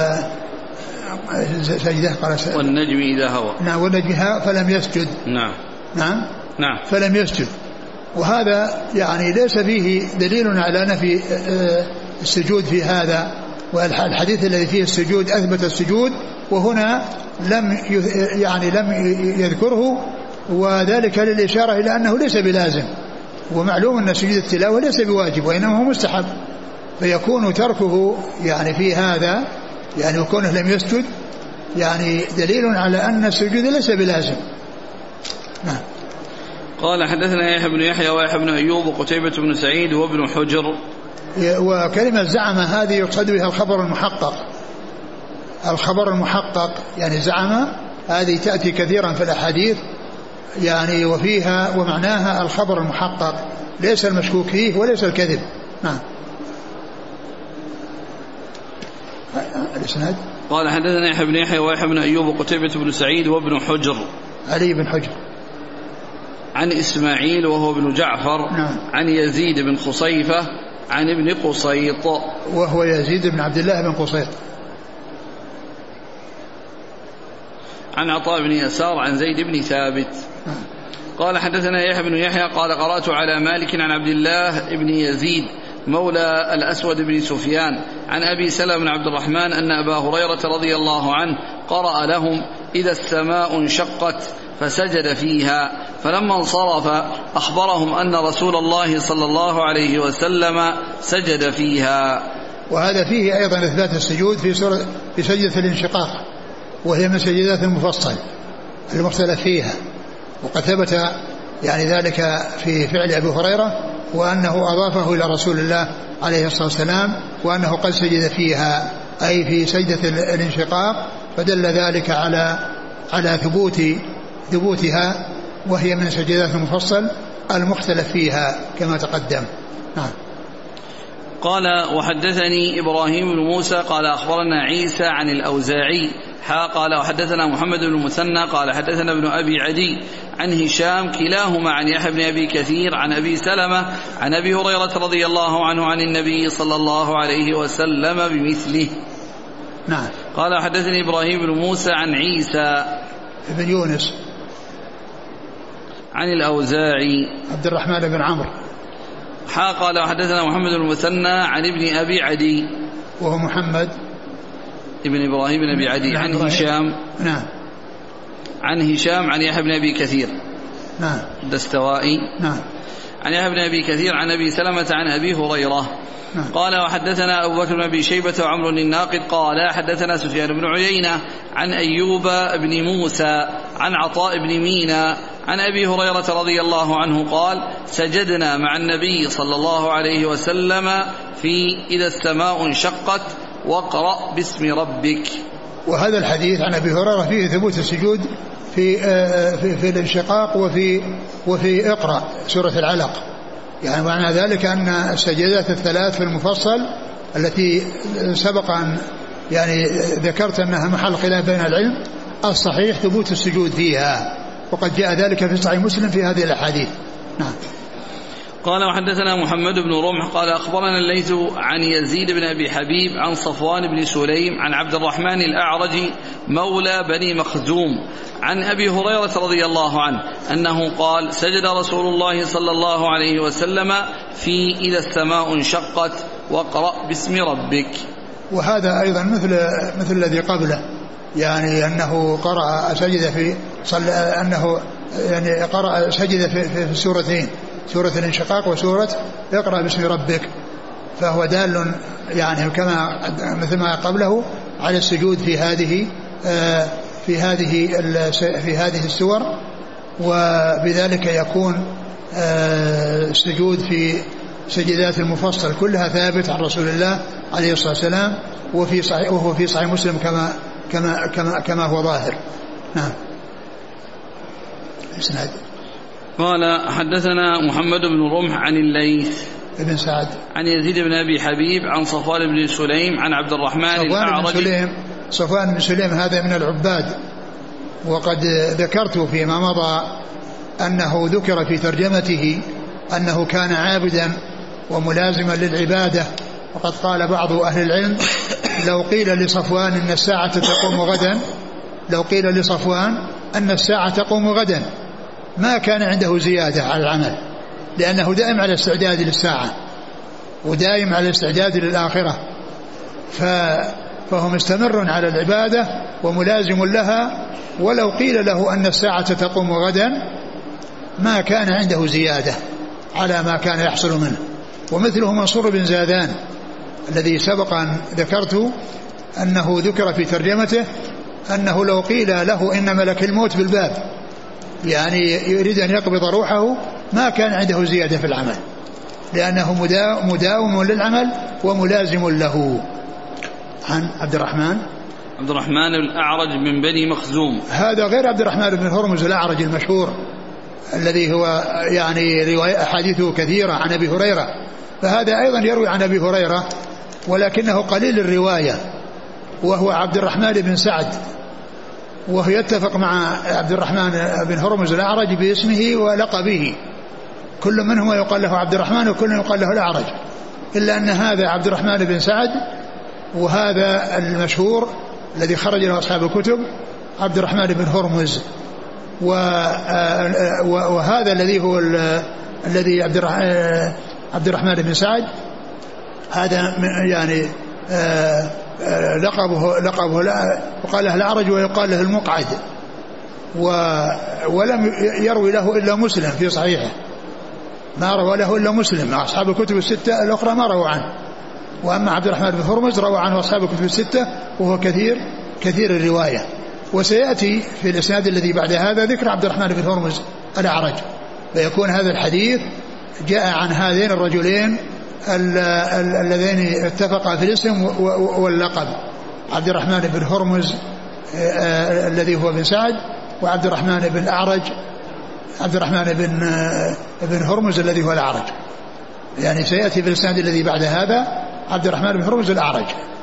سجدة قال والنجم إذا هوى. نعم والنجم هوى فلم يسجد. نعم نعم نعم فلم يسجد. وهذا يعني ليس فيه دليل على نفي السجود في هذا، والحديث الذي فيه السجود أثبت السجود وهنا لم يعني لم يذكره، وذلك للإشارة إلى أنه ليس بلازم. ومعلوم أن سجود التلاوة ليس بواجب وإنما هو مستحب، فيكون تركه يعني في هذا يعني وكونه لم يسجد يعني دليل على أن السجود ليس بلازم. نعم. قال حدثنا يحيى بن يحيى ويحيى بن أيوب وقتيبة بن سعيد وابن حجر. وكلمة زعم هذه يقصد بها الخبر المحقق، الخبر المحقق يعني زعم هذه تأتي كثيرا في الأحاديث يعني وفيها ومعناها الخبر المحقق ليس المشكوك فيه وليس الكذب. نعم. الإسناد قال حدثنا يحيى بن يحيى ويحيى بن أيوب وقتيبة بن سعيد وابن حجر علي بن حجر عن إسماعيل وهو ابن جعفر. نعم. عن يزيد بن خصيفة عن ابن قسيط وهو يزيد بن عبد الله بن قسيط عن عطاء بن يسار عن زيد بن ثابت. نعم. قال حدثنا يحيى بن يحيى قال قرأت على مالك عن عبد الله بن يزيد مولى الأسود بن سفيان عن أبي سلمة بن عبد الرحمن أن أبا هريرة رضي الله عنه قرأ لهم إذا السماء انشقت فسجد فيها، فلما انصرف أخبرهم أن رسول الله صلى الله عليه وسلم سجد فيها. وهذا فيه أيضا إثبات السجود في سورة في سجدة الانشقاق، وهي من سجدات المفصل المختلف فيها، وقد ثبت يعني ذلك في فعل أبي هريرة وأنه أضافه إلى رسول الله عليه الصلاة والسلام وأنه قد سجد فيها أي في سجدة الانشقاق، فدل ذلك على على ثبوت ثبوتها، وهي من سجدات المفصل المختلف فيها كما تقدم. نعم. قال وحدثني إبراهيم بن موسى قال أخبرنا عيسى عن الأوزاعي حا قال وحدثنا محمد بن المثنى قال حدثنا ابن أبي عدي عن هشام كلاهما عن يحيى بن أبي كثير عن أبي سلمة عن أبي هريرة رضي الله عنه عن النبي صلى الله عليه وسلم بمثله. نعم. قال حدثني إبراهيم بن موسى عن عيسى بن يونس عن الأوزاعي عبد الرحمن بن عمرو حا قال وحدثنا محمد بن المثنى عن ابن أبي عدي وهو محمد ابن إبراهيم بن أبي عدي عن هشام نعم عن هشام عن يحيى بن أبي كثير نعم الدستوائي نعم عن يحيى بن أبي كثير عن أبي سلمة عن أبي هريرة نعم. قال وحدثنا أبو بكر بن أبي شيبة وعمر الناقد قال حدثنا سفيان بن عيينة عن أيوب بن موسى عن عطاء بن مينا عن أبي هريرة رضي الله عنه قال سجدنا مع النبي صلى الله عليه وسلم في إذا السماء انشقت واقرأ باسم ربك. وهذا الحديث عن أبي هريرة فيه ثبوت السجود في في, في الانشقاق وفي وفي اقرأ سورة العلق، يعني معنى ذلك أن السجدات الثلاث في المفصل التي سبق أن يعني ذكرت أنها محل خلاف بين العلم، الصحيح ثبوت السجود فيها، وقد جاء ذلك في صحيح مسلم في هذه الأحاديث. نعم. قال وحدثنا محمد بن رمح قال أخبرنا الليث عن يزيد بن أبي حبيب عن صفوان بن سليم عن عبد الرحمن الأعرج مولى بني مخزوم عن أبي هريرة رضي الله عنه أنه قال سجد رسول الله صلى الله عليه وسلم في إذا السماء انشقت واقرأ باسم ربك. وهذا أيضا مثل مثل الذي قبله، يعني أنه قرأ سجد في صلى أنه يعني قرأ سجد في, في, في السورتين، سورة الانشقاق وسورة اقرأ باسم ربك، فهو دال يعني كما مثل ما قبله على السجود في هذه في هذه في هذه السور، وبذلك يكون السجود في سجدات المفصل كلها ثابت عن رسول الله عليه الصلاة والسلام، وفي صحيح وهو في صحيح مسلم كما كما كما كما هو ظاهر. نعم. اسناد. قال حدثنا محمد بن رمح عن الليث ابن سعد عن يزيد بن أبي حبيب عن صفوان بن سليم عن عبد الرحمن الأعرج. سليم صفوان بن سليم هذا من العباد، وقد ذكرت فيما مضى أنه ذكر في ترجمته أنه كان عابدا وملازما للعبادة، وقد قال بعض أهل العلم لو قيل لصفوان أن الساعة تقوم غدا لو قيل لصفوان أن الساعة تقوم غدا ما كان عنده زيادة على العمل، لأنه دائم على استعداد للساعة ودائم على استعداد للآخرة، فهو مستمر على العبادة وملازم لها، ولو قيل له أن الساعة تقوم غدا ما كان عنده زيادة على ما كان يحصل منه. ومثله منصور بن زادان الذي سبق أن ذكرت أنه ذكر في ترجمته أنه لو قيل له إن ملك الموت بالباب يعني يريد أن يقبض روحه ما كان عنده زيادة في العمل، لأنه مداوم للعمل وملازم له. عن عبد الرحمن عبد الرحمن الأعرج من بني مخزوم، هذا غير عبد الرحمن بن هرمز الأعرج المشهور الذي هو يعني رواية أحاديثه كثيرة عن أبي هريرة، فهذا أيضا يروي عن أبي هريرة ولكنه قليل الرواية، وهو عبد الرحمن بن سعد، وهو يتفق مع عبد الرحمن بن هرمز الأعرج باسمه ولقبه، كل منهما يقال له عبد الرحمن وكل يقال له الأعرج، إلا أن هذا عبد الرحمن بن سعد وهذا المشهور الذي خرج له أصحاب الكتب عبد الرحمن بن هرمز، وهذا الذي هو الذي عبد الرحمن بن سعد هذا يعني لقبه لقبه وقال له الأعرج ويقال له المقعد، ولم يروي له إلا مسلم في صحيحه، ما روى له إلا مسلم، أصحاب الكتب الستة الأخرى ما روى عنه، وأما عبد الرحمن بن هرمز روى عنه أصحاب الكتب الستة وهو كثير كثير الرواية. وسيأتي في الإسناد الذي بعد هذا ذكر عبد الرحمن بن هرمز الأعرج، فيكون هذا الحديث جاء عن هذين الرجلين اللذين اتفقا في الاسم واللقب، عبد الرحمن بن هرمز الذي هو بن سعد، وعبد الرحمن بن الأعرج عبد الرحمن بن بن هرمز الذي هو الأعرج، يعني سيأتي في الإسناد الذي بعد هذا عبد الرحمن بن هرمز الأعرج.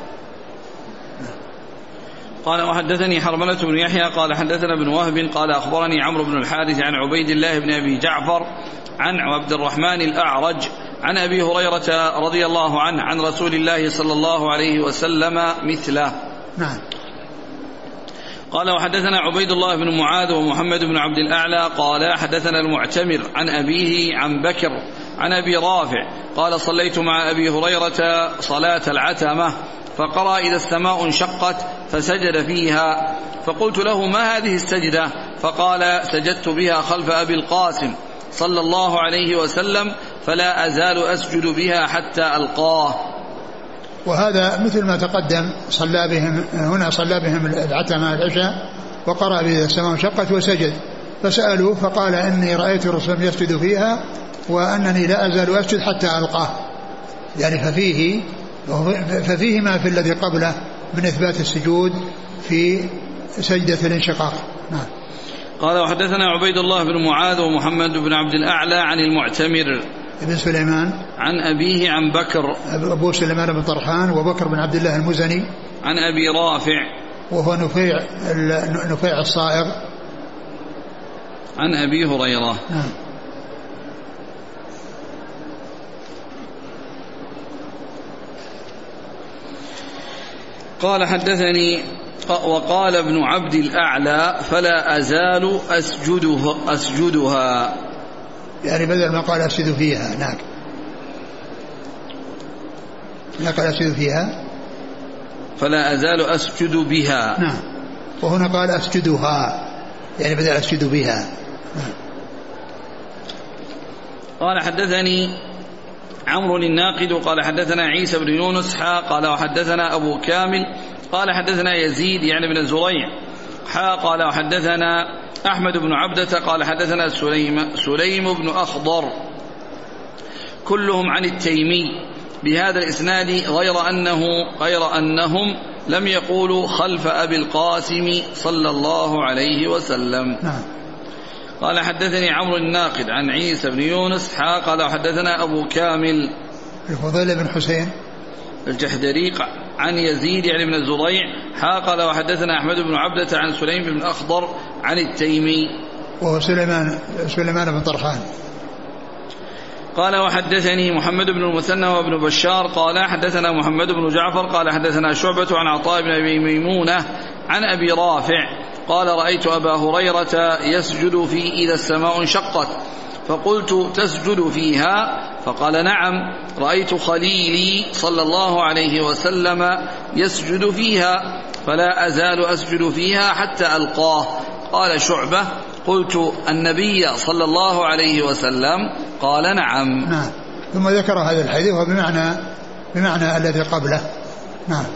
قال وحدثني حرملة بن يحيى قال حدثنا ابن وهب قال أخبرني عمرو بن الحارث عن عبيد الله بن أبي جعفر عن عبد الرحمن الأعرج عن أبي هريرة رضي الله عنه عن رسول الله صلى الله عليه وسلم مثله. نعم. قال وحدثنا عبيد الله بن معاذ ومحمد بن عبد الأعلى قال حدثنا المعتمر عن أبيه عن بكر عن أبي رافع قال صليت مع أبي هريرة صلاة العتمة فقرأ إذا السماء انشقت فسجد فيها، فقلت له ما هذه السجدة؟ فقال سجدت بها خلف أبي القاسم صلى الله عليه وسلم فلا أزال أسجد بها حتى ألقاه. وهذا مثل ما تقدم، صلى بهم هنا صلى بهم العتمة العشاء وقرأ بإذا السماء انشقت وسجد، فسألوه فقال إني رأيت الرسول يسجد فيها وأنني لا أزال أسجد حتى ألقاه، يعني ففيه ففيه ما في الذي قبله من إثبات السجود في سجدة الانشقاق. نعم. قال وحدثنا عبيد الله بن معاذ ومحمد بن عبد الأعلى عن المعتمر ابن سليمان عن أبيه عن بكر أبو سليمان بن طرحان وبكر بن عبد الله المزني عن أبي رافع وهو نفيع نفيع الصائغ عن أبي هريرة. نعم. قال حدثني وقال ابن عبد الأعلى فلا أزال أسجدها, أسجدها يعني بدل ما قال أسجد فيها هناك لا قال أسجد فيها فلا أزال أسجد بها. نعم. وهنا قال أسجدها يعني بدل أسجد بها. نعم. قال حدثني عمرو الناقد قال حدثنا عيسى بن يونس حا قال وحدثنا أبو كامل قال حدثنا يزيد يعني بن زريع حا قال وحدثنا أحمد بن عبدة قال حدثنا سليم, سليم بن أخضر كلهم عن التيمي بهذا الإسناد غير أنه غير أنهم لم يقولوا خلف أبي القاسم صلى الله عليه وسلم. نعم. قال حدثني عمرو الناقد عن عيسى بن يونس حا قال وحدثنا أبو كامل الفضيل بن حسين الجحدريق عن يزيد يعني بن الزريع حا قال وحدثنا أحمد بن عبدة عن سليم بن أخضر عن التيمي وهو سليمان سليمان بن طرحان. قال وحدثني محمد بن المثنى وابن بشار قال حدثنا محمد بن جعفر قال حدثنا شعبة عن عطاء بن أبي ميمونة عن أبي رافع قال رأيت أبا هريرة يسجد في إذا السماء انشقت فقلت تسجد فيها؟ فقال نعم رأيت خليلي صلى الله عليه وسلم يسجد فيها فلا أزال أسجد فيها حتى ألقاه. قال شعبة قلت النبي صلى الله عليه وسلم؟ قال نعم. نعم. ثم ذكر هذا الحديث وبمعنى بمعنى الذي قبله. نعم.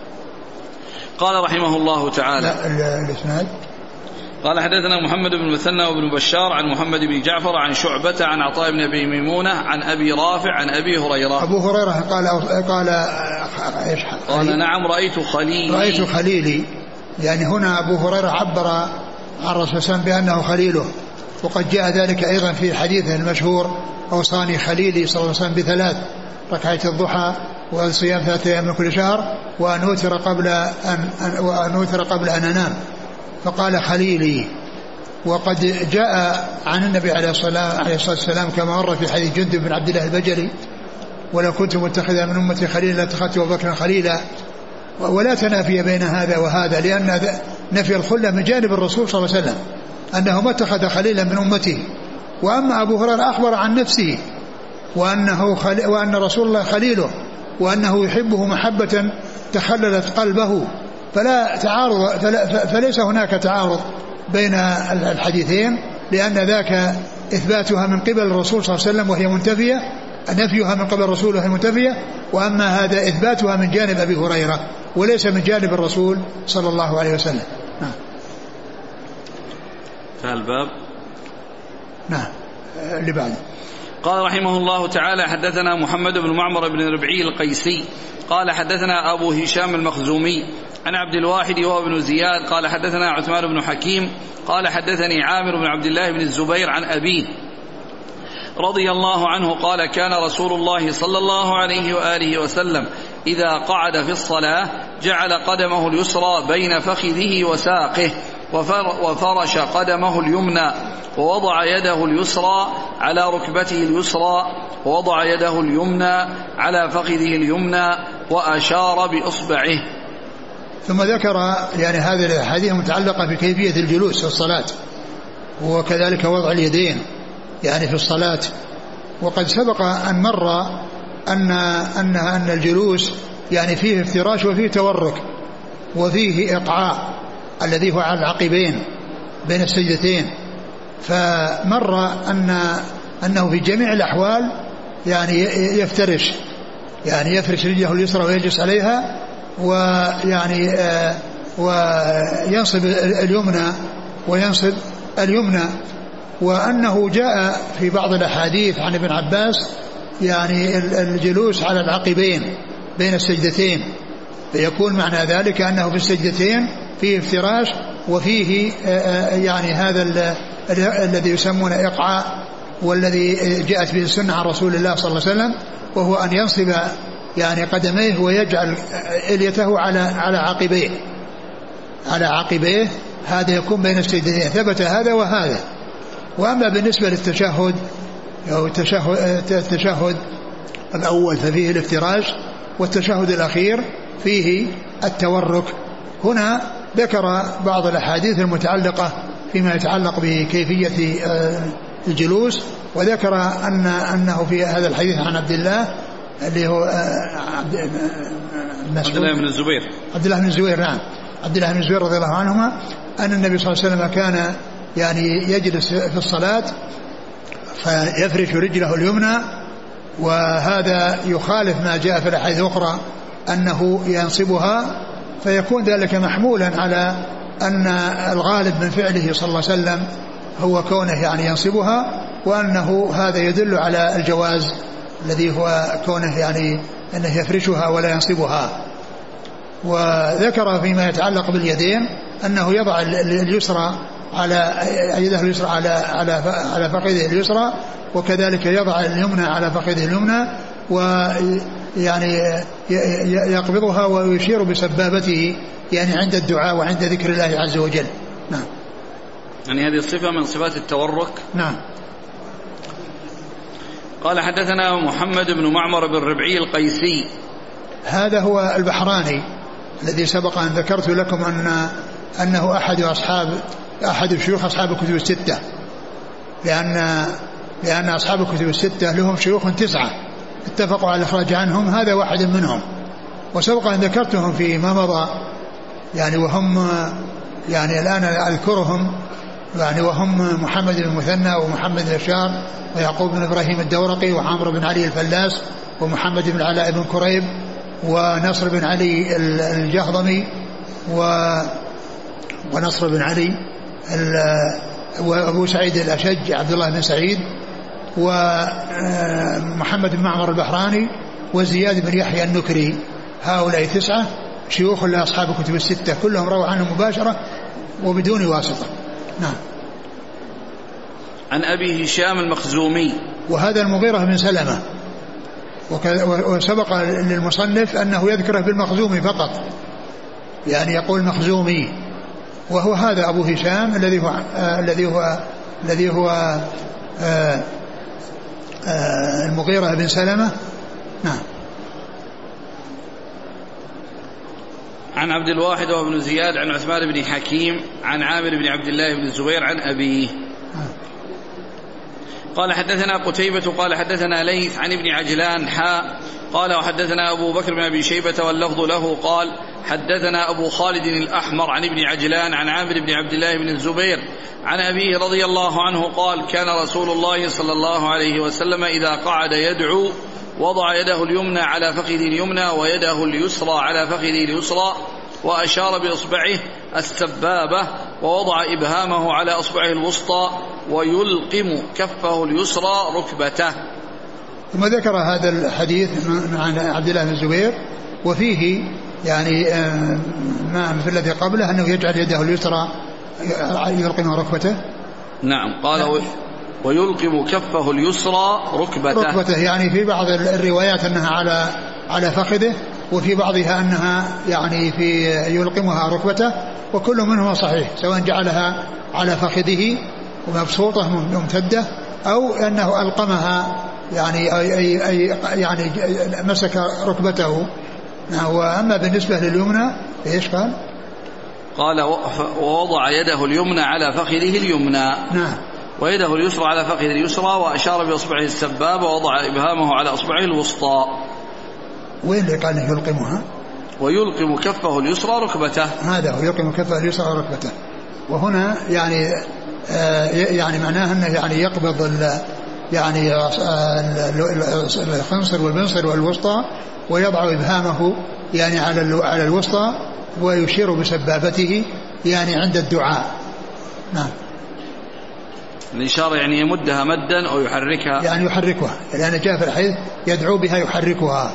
قال رحمه الله تعالى الإسناد قال حدثنا محمد بن المثنى وابن بشار عن محمد بن جعفر عن شعبة عن عطاء بن أبي ميمونة عن أبي رافع عن أبي هريرة. أبو هريرة قال قال إيش؟ قال نعم رأيت خليلي رأيت خليلي، يعني هنا أبو هريرة عبر عن الرسول صلى الله عليه وسلم بأنه خليله، وقد جاء ذلك أيضا في حديثه المشهور أوصاني خليلي صلى الله عليه وسلم بثلاث: ركعة الضحى وصيام ثلاثة أيام من كل شهر وأن أوتر قبل أن وأن أوتر قبل أن أنام، فقال خليلي. وقد جاء عن النبي عليه الصلاة والسلام كما مر في حديث جندب بن عبد الله البجلي: ولو كنت متخذا من أمتي خليلا لاتخذت أبا بكر خليلا. ولا تنافي بين هذا وهذا، لأن نفي الخلة من جانب الرسول صلى الله عليه وسلم أنه ما اتخذ خليلا من أمته. وأما أبو هريرة أخبر عن نفسه وأنه خلي وأن رسول الله خليله وأنه يحبه محبة تخللت قلبه، فلا تعارض فلا فليس هناك تعارض بين الحديثين، لأن ذاك إثباتها من قبل الرسول صلى الله عليه وسلم وهي منتفية، نفيها من قبل الرسول وهي منتفية، وأما هذا إثباتها من جانب أبي هريرة وليس من جانب الرسول صلى الله عليه وسلم. نعم. فالباب نعم اللي بعده. قال رحمه الله تعالى: حدثنا محمد بن معمر بن ربعي القيسي قال حدثنا أبو هشام المخزومي عن عبد الواحد وهو بن زياد قال حدثنا عثمان بن حكيم قال حدثني عامر بن عبد الله بن الزبير عن أبيه رضي الله عنه قال: كان رسول الله صلى الله عليه وآله وسلم إذا قعد في الصلاة جعل قدمه اليسرى بين فخذه وساقه وفرش قدمه اليمنى ووضع يده اليسرى على ركبته اليسرى ووضع يده اليمنى على فخذه اليمنى وأشار بإصبعه. ثم ذكر يعني هذه الأحاديث متعلقة بكيفية الجلوس في الصلاة وكذلك وضع اليدين يعني في الصلاة. وقد سبق أن مر أن أن أن الجلوس يعني فيه افتراش وفيه تورك وفيه إقعاء الذي هو على العقبين بين السجدتين. فمر أن أنه في جميع الأحوال يعني يفترش يعني يفرش رجله اليسرى ويجلس عليها ويعني آه وينصب اليمنى وينصب اليمنى. وأنه جاء في بعض الأحاديث عن ابن عباس يعني الجلوس على العقبين بين السجدتين، فيكون معنى ذلك أنه في السجدتين فيه افتراش وفيه يعني هذا الذي يسمونه إقعاء والذي جاءت به السنة عن رسول الله صلى الله عليه وسلم، وهو أن ينصب يعني قدميه ويجعل إليته على على عقبيه على عقبيه هذا يكون بين السجدتين. ثبت هذا وهذا. وأما بالنسبة للتشهد أو التشهد, التشهد الأول ففيه الافتراش والتشهد الأخير فيه التورك. هنا ذكر بعض الأحاديث المتعلقة فيما يتعلق بكيفية الجلوس، وذكر أن أنه في هذا الحديث عن عبد الله اللي هو عبد, عبد الله بن الزبير عبد الله بن الزبير نعم عبد الله بن الزبير رضي الله عنهما أن النبي صلى الله عليه وسلم كان يعني يجلس في الصلاة فيفرش رجله اليمنى، وهذا يخالف ما جاء في الأحاديث الأخرى أنه ينصبها، فيكون ذلك محمولا على أن الغالب من فعله صلى الله عليه وسلم هو كونه يعني ينصبها، وأنه هذا يدل على الجواز الذي هو كونه يعني أنه يفرشها ولا ينصبها. وذكر فيما يتعلق باليدين أنه يضع اليسرى على يده اليسرى على على على فخذه اليسرى، وكذلك يضع اليمنى على فخذه اليمنى، ويعني يقبضها ويشير بسبابته يعني عند الدعاء وعند ذكر الله عز وجل. نعم. يعني هذه الصفة من صفات التورك. نعم. قال حدثنا محمد بن معمر بن ربعي القيسي. هذا هو البحراني الذي سبق أن ذكرت لكم أن أنه أحد أصحاب أحد شيوخ أصحاب الكتب الستة، لأن لأن أصحاب الكتب الستة لهم شيوخ تسعة اتفقوا على الإخراج عنهم، هذا واحد منهم. وسبق أن ذكرتهم فيما مضى يعني وهم يعني الآن أذكرهم يعني وهم محمد بن المثنى ومحمد بن بشار ويعقوب بن إبراهيم الدورقي وعمرو بن علي الفلاس ومحمد بن علاء بن كريب ونصر بن علي الجهضمي ونصر بن علي وأبو سعيد الأشج عبد الله بن سعيد ومحمد بن معمر البحراني وزياد بن يحيى النكري. هؤلاء تسعة شيوخ لأصحاب الكتب الستة كلهم رووا عنهم مباشرة وبدون واسطة. نعم. عن أبي هشام المخزومي وهذا المغيرة بن سلمة، وسبق للمصنف أنه يذكره بالمخزومي فقط يعني يقول مخزومي، وهو هذا أبو هشام الذي هو آه الذي هو الذي هو آه آه المغيرة بن سلمة. نعم. عن عبد الواحد وابن زياد عن عثمان بن حكيم عن عامر بن عبد الله بن الزبير عن أبيه. قال حدثنا قتيبة قال حدثنا ليث عن ابن عجلان حاء قال وحدثنا أبو بكر بن أبي شيبة واللفظ له قال حدثنا أبو خالد الأحمر عن ابن عجلان عن عامر بن عبد الله بن الزبير عن أبيه رضي الله عنه قال كان رسول الله صلى الله عليه وسلم إذا قعد يدعو وضع يده اليمنى على فخذه اليمنى ويده اليسرى على فخذه اليسرى وأشار بإصبعه السبابة ووضع إبهامه على أصبعه الوسطى ويلقم كفه اليسرى ركبته. ثم ذكر هذا الحديث عن عبد الله بن الزبير وفيه يعني ما في الذي قبله أنه يجعل يده اليسرى يلقم ركبته. نعم قال نعم. ويلقم كفه اليسرى ركبته ركبته يعني في بعض الروايات أنها على على فخذه وفي بعضها أنها يعني في يلقمها ركبته وكل منهما صحيح سواء جعلها على فخذه ومبسوطة ممتدة أو أنه ألقمها يعني أي أي أي يعني مسك ركبته. وأما بالنسبة لليمنى إيش قال؟ قال ووضع يده اليمنى على فخذه اليمنى نعم ويده اليسرى على فخذه اليسرى وأشار بأصبعه السبابة ووضع إبهامه على أصبعه الوسطى. وين اللي قال يلقمها؟ ويلقم كفه اليسرى ركبته. هذا هو يلقم كفه اليسرى ركبته. وهنا يعني آه يعني معناه أنه يعني يقبض ال يعني الخنصر والبنصر والوسطى ويضع إبهامه يعني على على الوسطى ويشير بسبابته يعني عند الدعاء. نعم. الإشارة يعني يمدها مدا أو يحركها يعني يحركها لأن جاء في الحديث يدعو بها يحركها.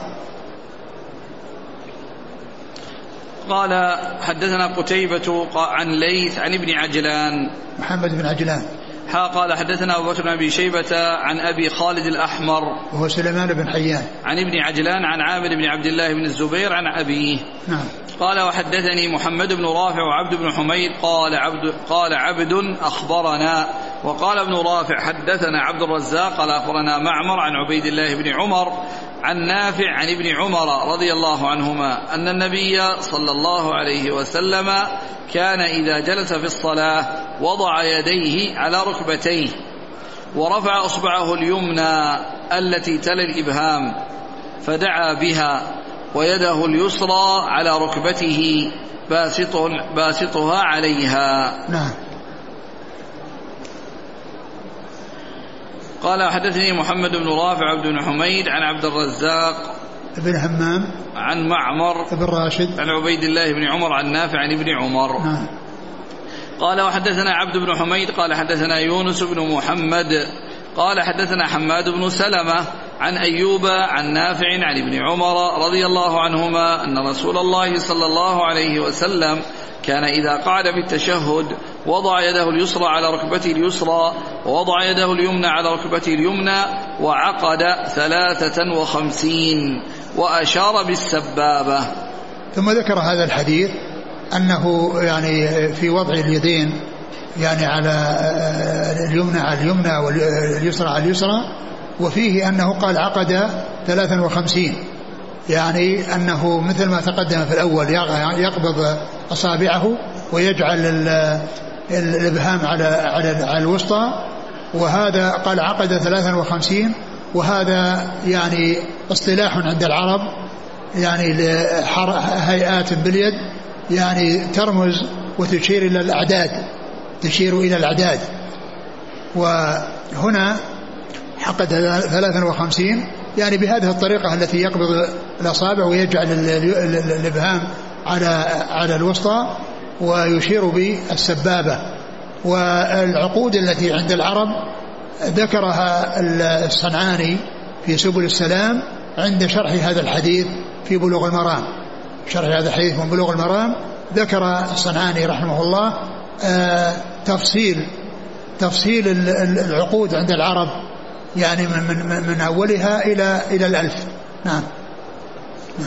قال حدثنا قتيبة عن ليث عن ابن عجلان محمد بن عجلان ها قال حدثنا أبو بكر بن أبي شيبة عن أبي خالد الأحمر وهو سليمان بن حيان عن ابن عجلان عن عامر بن عبد الله بن الزبير عن أبيه. نعم. قال وحدثني محمد بن رافع وعبد بن حميد قال عبد قال عبد أخبرنا وقال ابن رافع حدثنا عبد الرزاق قال أخبرنا معمر عن عبيد الله بن عمر عن نافع عن ابن عمر رضي الله عنهما أن النبي صلى الله عليه وسلم كان إذا جلس في الصلاة وضع يديه على ركبتيه ورفع أصبعه اليمنى التي تلي الإبهام فدعا بها ويده اليسرى على ركبته باسطها عليها. نعم. قال حدثني محمد بن رافع عبد بن حميد عن عبد الرزاق ابن همام عن معمر ابن راشد عن عبيد الله بن عمر عن نافع عن ابن عمر. نعم. قال وحدثنا عبد بن حميد قال حدثنا يونس بن محمد قال حدثنا حماد بن سلمة عن أيوب عن نافع عن ابن عمر رضي الله عنهما أن رسول الله صلى الله عليه وسلم كان إذا قعد في التشهد وضع يده اليسرى على ركبته اليسرى ووضع يده اليمنى على ركبته اليمنى وعقد ثلاثة وخمسين وأشار بالسبابة. ثم ذكر هذا الحديث أنه يعني في وضع اليدين يعني على اليمنى على اليمنى واليسرى على اليسرى وفيه أنه قال عقد ثلاثا وخمسين يعني أنه مثل ما تقدم في الأول يقبض أصابعه ويجعل الإبهام على على الوسطى وهذا قال عقد ثلاثا وخمسين وهذا يعني اصطلاح عند العرب يعني لهيئات باليد يعني ترمز وتشير إلى الأعداد تشير إلى الأعداد. وهنا عقد ثلاثا وخمسين يعني بهذه الطريقة التي يقبض الأصابع ويجعل الإبهام على على الوسطى ويشير بالسبابة. والعقود التي عند العرب ذكرها الصنعاني في سبل السلام عند شرح هذا الحديث في بلوغ المرام. شرح هذا الحديث من بلوغ المرام ذكر الصنعاني رحمه الله آه تفصيل تفصيل العقود عند العرب يعني من من من أولها إلى إلى الألف. نعم. نعم.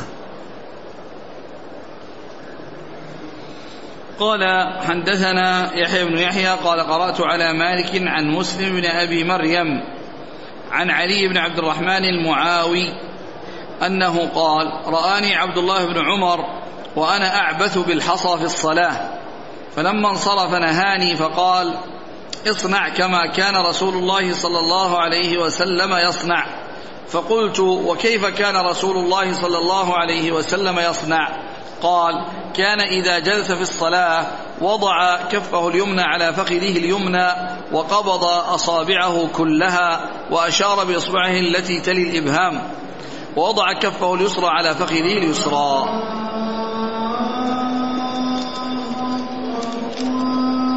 قال حدثنا يحيى بن يحيى قال قرأت على مالك عن مسلم بن أبي مريم عن علي بن عبد الرحمن المعاوي أنه قال رآني عبد الله بن عمر وأنا أعبث بالحصى في الصلاة فلما انصرف نهاني فقال اصنع كما كان رسول الله صلى الله عليه وسلم يصنع. فقلت وكيف كان رسول الله صلى الله عليه وسلم يصنع؟ قال كان إذا جلس في الصلاة وضع كفه اليمنى على فخذه اليمنى وقبض أصابعه كلها وأشار بإصبعه التي تلي الإبهام ووضع كفه اليسرى على فخذه اليسرى.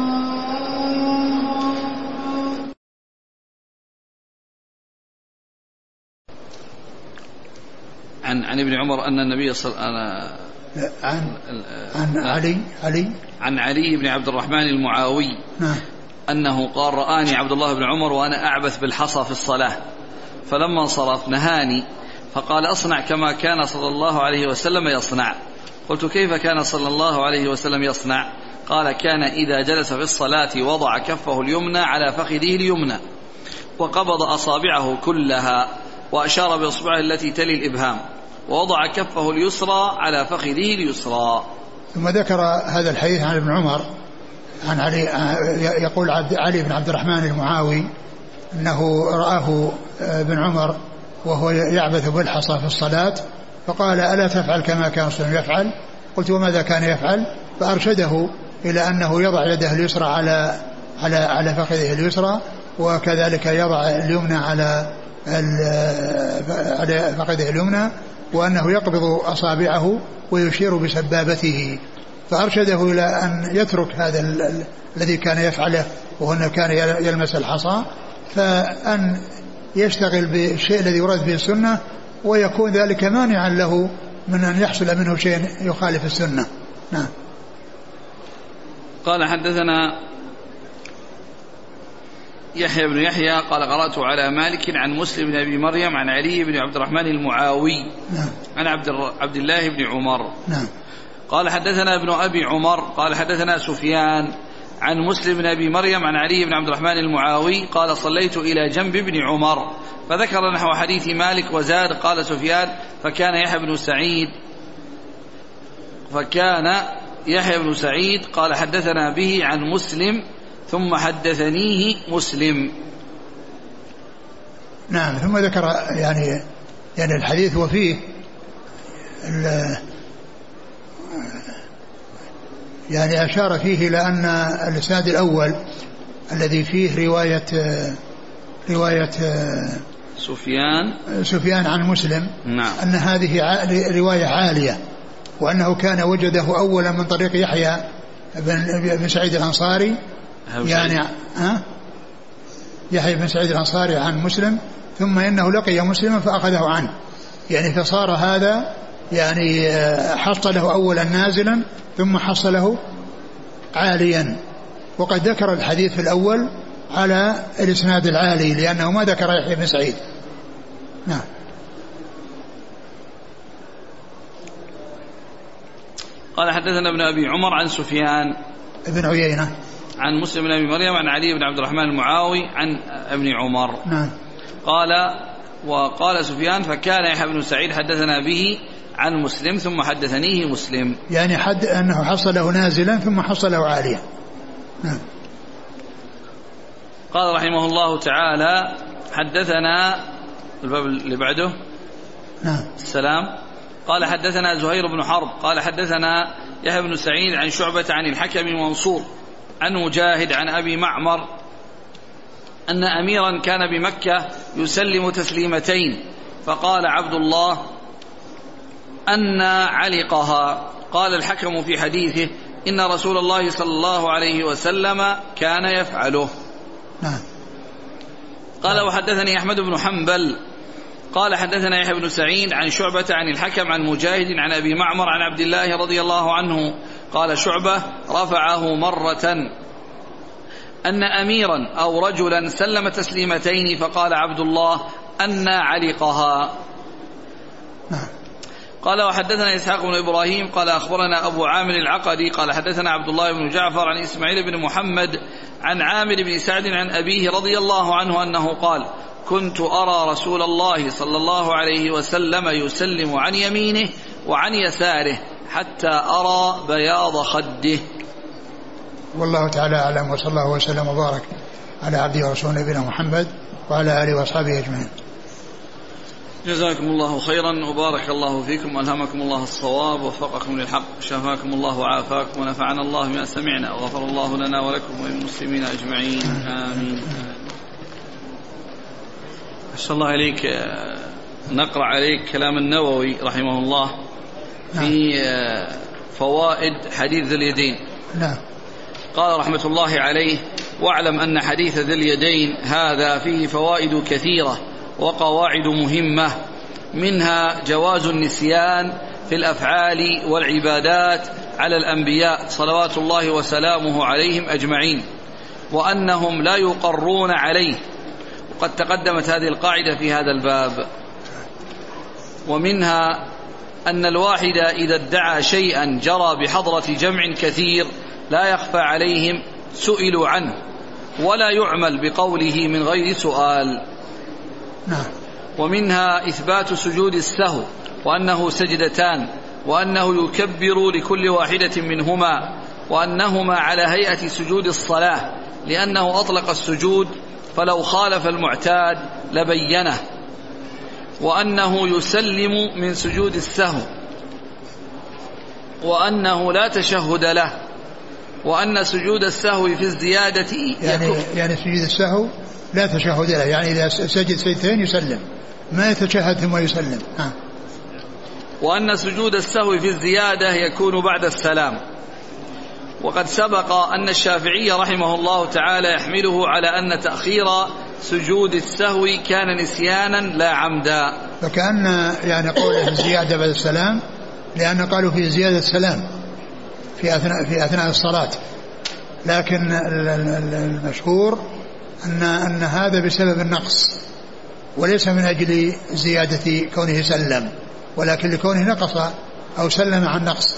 عن ابن عمر أن النبي صلى الله عليه وسلم عن, عن علي علي عن علي بن عبد الرحمن المعاوي نعم أنه قال رآني عبد الله بن عمر وأنا أعبث بالحصى في الصلاة فلما انصرف نهاني فقال أصنع كما كان صلى الله عليه وسلم يصنع. قلت كيف كان صلى الله عليه وسلم يصنع؟ قال كان إذا جلس في الصلاة وضع كفه اليمنى على فخذه اليمنى وقبض أصابعه كلها وأشار بإصبعه التي تلي الإبهام ووضع كفه اليسرى على فخذه اليسرى. ثم ذكر هذا الحديث عن ابن عمر عن علي يقول علي بن عبد الرحمن المعاوي أنه رآه ابن عمر وهو يعبث بالحصى في الصلاة فقال ألا تفعل كما كان صلى الله عليه وسلم يفعل؟ قلت وماذا كان يفعل؟ فأرشده إلى أنه يضع يده اليسرى على على على فخذه اليسرى وكذلك يضع اليمنى على على فخذه اليمنى وأنه يقبض أصابعه ويشير بسبابته فأرشده إلى أن يترك هذا الذي كان يفعله وهو أنه كان يلمس الحصى فأن يشتغل بالشيء الذي ورد به السنة ويكون ذلك مانعا له من أن يحصل منه شيء يخالف السنة. نعم. قال حدثنا يحيى بن يحيى قال قرأت على مالك عن مسلم بن أبي مريم عن علي بن عبد الرحمن المعاوي نعم. عن عبد, عبد الله بن عمر نعم. قال حدثنا ابن أبي عمر قال حدثنا سفيان عن مسلم بن أبي مريم عن علي بن عبد الرحمن المعاوي قال صليت إلى جنب ابن عمر فذكر نحو حديث مالك وزاد قال سفيان فكان يحيى بن سعيد فكان يحيى بن سعيد قال حدثنا به عن مسلم ثم حدثنيه مسلم. نعم. ثم ذكر يعني يعني الحديث وفيه يعني أشار فيه إلى أن الإسناد الأول الذي فيه رواية رواية سفيان سفيان عن مسلم نعم. أن هذه رواية عالية وأنه كان وجده أولا من طريق يحيى بن سعيد الأنصاري يعني ها يحيى بن سعيد الأنصاري عن مسلم ثم إنه لقي مسلما فأخذه عنه يعني فصار هذا يعني حصله أولا نازلا ثم حصله عاليا وقد ذكر الحديث في الأول على الإسناد العالي لأنه ما ذكر يحيى بن سعيد. نعم. قال حدثنا ابن أبي عمر عن سفيان ابن عيينة عن مسلم بن أبي مريم عن علي بن عبد الرحمن المعاوي عن ابن عمر. نعم. قال وقال سفيان فكان يحيى بن سعيد حدثنا به عن مسلم ثم حدثنيه مسلم يعني حد أنه حصله نازلا ثم حصله عاليا. نعم. قال رحمه الله تعالى حدثنا الباب اللي بعده نعم السلام. قال حدثنا زهير بن حرب قال حدثنا يحيى بن سعيد عن شعبة عن الحكم منصور عن مجاهد عن أبي معمر أن أميرا كان بمكة يسلم تسليمتين فقال عبد الله أن علقها. قال الحكم في حديثه إن رسول الله صلى الله عليه وسلم كان يفعله. نعم. قال وحدثني أحمد بن حنبل قال حدثنا يحيى بن سعيد عن شعبة عن الحكم عن مجاهد عن أبي معمر عن عبد الله رضي الله عنه قال شعبة رفعه مرة أن أميرا أو رجلا سلم تسليمتين فقال عبد الله أن علقها. قال وحدثنا إسحاق بن إبراهيم قال أخبرنا أبو عامر العقدي قال حدثنا عبد الله بن جعفر عن إسماعيل بن محمد عن عامر بن سعد عن أبيه رضي الله عنه أنه قال كنت أرى رسول الله صلى الله عليه وسلم يسلم عن يمينه وعن يساره حتى أرى بياض خده. والله تعالى أعلم وصلى الله وسلم وبارك على عبده ورسوله نبينا محمد وعلى آله وأصحابه أجمعين. جزاكم الله خيرا وبارك الله فيكم وألهمكم الله الصواب ووفقكم للحق شفاكم الله وعافاكم ونفعنا الله ما سمعنا وغفر الله لنا ولكم وللمسلمين أجمعين آمين. أحسن الله إليك. نقرأ عليك كلام النووي رحمه الله في فوائد حديث ذي اليدين. نعم. قال رحمة الله عليه واعلم أن حديث ذي اليدين هذا فيه فوائد كثيرة وقواعد مهمة منها جواز النسيان في الأفعال والعبادات على الأنبياء صلوات الله وسلامه عليهم أجمعين، وأنهم لا يقرون عليه، وقد تقدمت هذه القاعدة في هذا الباب. ومنها أن الواحد إذا ادعى شيئا جرى بحضرة جمع كثير لا يخفى عليهم سئلوا عنه، ولا يعمل بقوله من غير سؤال. ومنها إثبات سجود السهو، وأنه سجدتان، وأنه يكبر لكل واحدة منهما، وأنهما على هيئة سجود الصلاة، لأنه أطلق السجود فلو خالف المعتاد لبينه. وأنه يسلم من سجود السهو، وأنه لا تشهد له، وأن سجود السهو في الزيادة يعني, يعني سجود السهو لا تشهد له، يعني إذا سجد سجدتين يسلم، ما يتشهد ثم يسلم. ها. وأن سجود السهو في الزيادة يكون بعد السلام. وقد سبق أن الشافعي رحمه الله تعالى يحمله على أن تأخير سجود السهو كان نسيانا لا عمدا. فكأن يعني قوله الزيادة بعد السلام، لأن قالوا في زيادة السلام في أثناء, في أثناء الصلاة، لكن المشهور أن, أن هذا بسبب النقص وليس من أجل زيادة كونه سلم، ولكن لكونه نقص أو سلم عن نقص.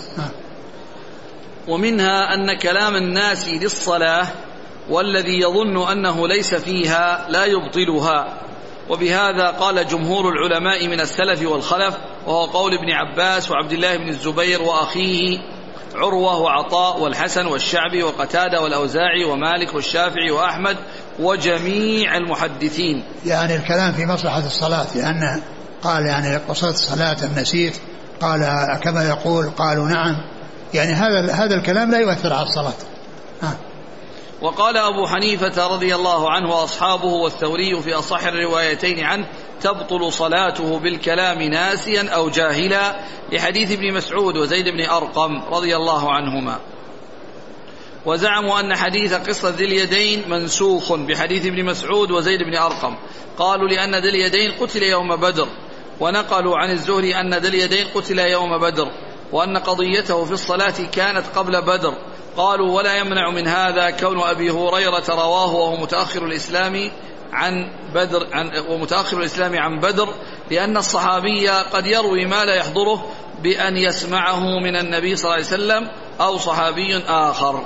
ومنها أن كلام الناس للصلاة والذي يظن أنه ليس فيها لا يبطلها، وبهذا قال جمهور العلماء من السلف والخلف، وهو قول ابن عباس وعبد الله بن الزبير وأخيه عروة وعطاء والحسن والشعبي وقتادة والأوزاعي ومالك والشافعي وأحمد وجميع المحدثين. يعني الكلام في مصلحة الصلاة، لأنه قال يعني قصرت الصلاة أم نسيت، قال كما يقول قالوا نعم، يعني هذا هذا الكلام لا يؤثر على الصلاة. ها. وقال أبو حنيفة رضي الله عنه وأصحابه والثوري في أصح الروايتين عنه تبطل صلاته بالكلام ناسيا أو جاهلا، لحديث ابن مسعود وزيد بن أرقم رضي الله عنهما. وزعموا أن حديث قصة ذي اليدين منسوخ بحديث ابن مسعود وزيد بن أرقم، قالوا لأن ذي اليدين قتل يوم بدر، ونقلوا عن الزهري أن ذي اليدين قتل يوم بدر، وأن قضيته في الصلاة كانت قبل بدر. قالوا ولا يمنع من هذا كون أبي هريرة رواه وهو متأخر الإسلام عن بدر عن ومتأخر الإسلام عن بدر، لأن الصحابي قد يروي ما لا يحضره بأن يسمعه من النبي صلى الله عليه وسلم أو صحابي آخر.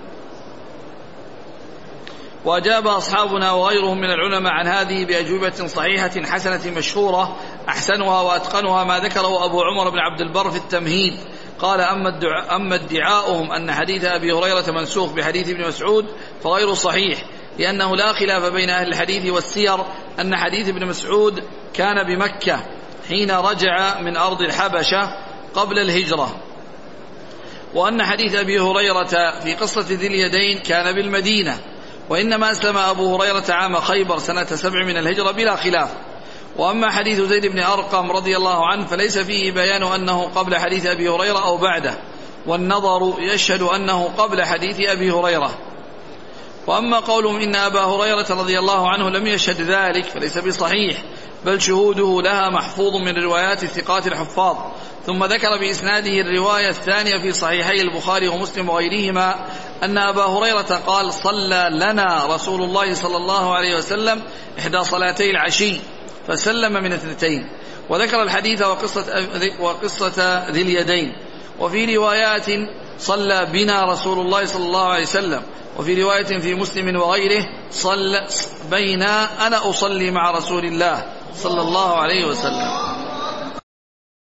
وأجاب أصحابنا وغيرهم من العلماء عن هذه بأجوبة صحيحة حسنة مشهورة، أحسنها وأتقنها ما ذكره أبو عمر بن عبد البر في التمهيد. قال أما ادعاؤهم أن حديث أبي هريرة منسوخ بحديث ابن مسعود فغير صحيح، لأنه لا خلاف بين أهل الحديث والسير أن حديث ابن مسعود كان بمكة حين رجع من أرض الحبشة قبل الهجرة، وأن حديث أبي هريرة في قصة ذي اليدين كان بالمدينة، وإنما أسلم أبو هريرة عام خيبر سنة سبع من الهجرة بلا خلاف. وأما حديث زيد بن أرقم رضي الله عنه فليس فيه بيان أنه قبل حديث أبي هريرة أو بعده، والنظر يشهد أنه قبل حديث أبي هريرة. وأما قولهم إن أبا هريرة رضي الله عنه لم يشهد ذلك فليس بصحيح، بل شهوده لها محفوظ من روايات الثقات الحفاظ. ثم ذكر بإسناده الرواية الثانية في صحيحي البخاري ومسلم وغيرهما أن أبا هريرة قال صلى لنا رسول الله صلى الله عليه وسلم إحدى صلاتي العشي فسلم من اثنتين، وذكر الحديث وقصة, وقصة ذي اليدين. وفي روايات صلى بنا رسول الله صلى الله عليه وسلم، وفي رواية في مسلم وغيره صلى بينا أنا أصلي مع رسول الله صلى الله عليه وسلم.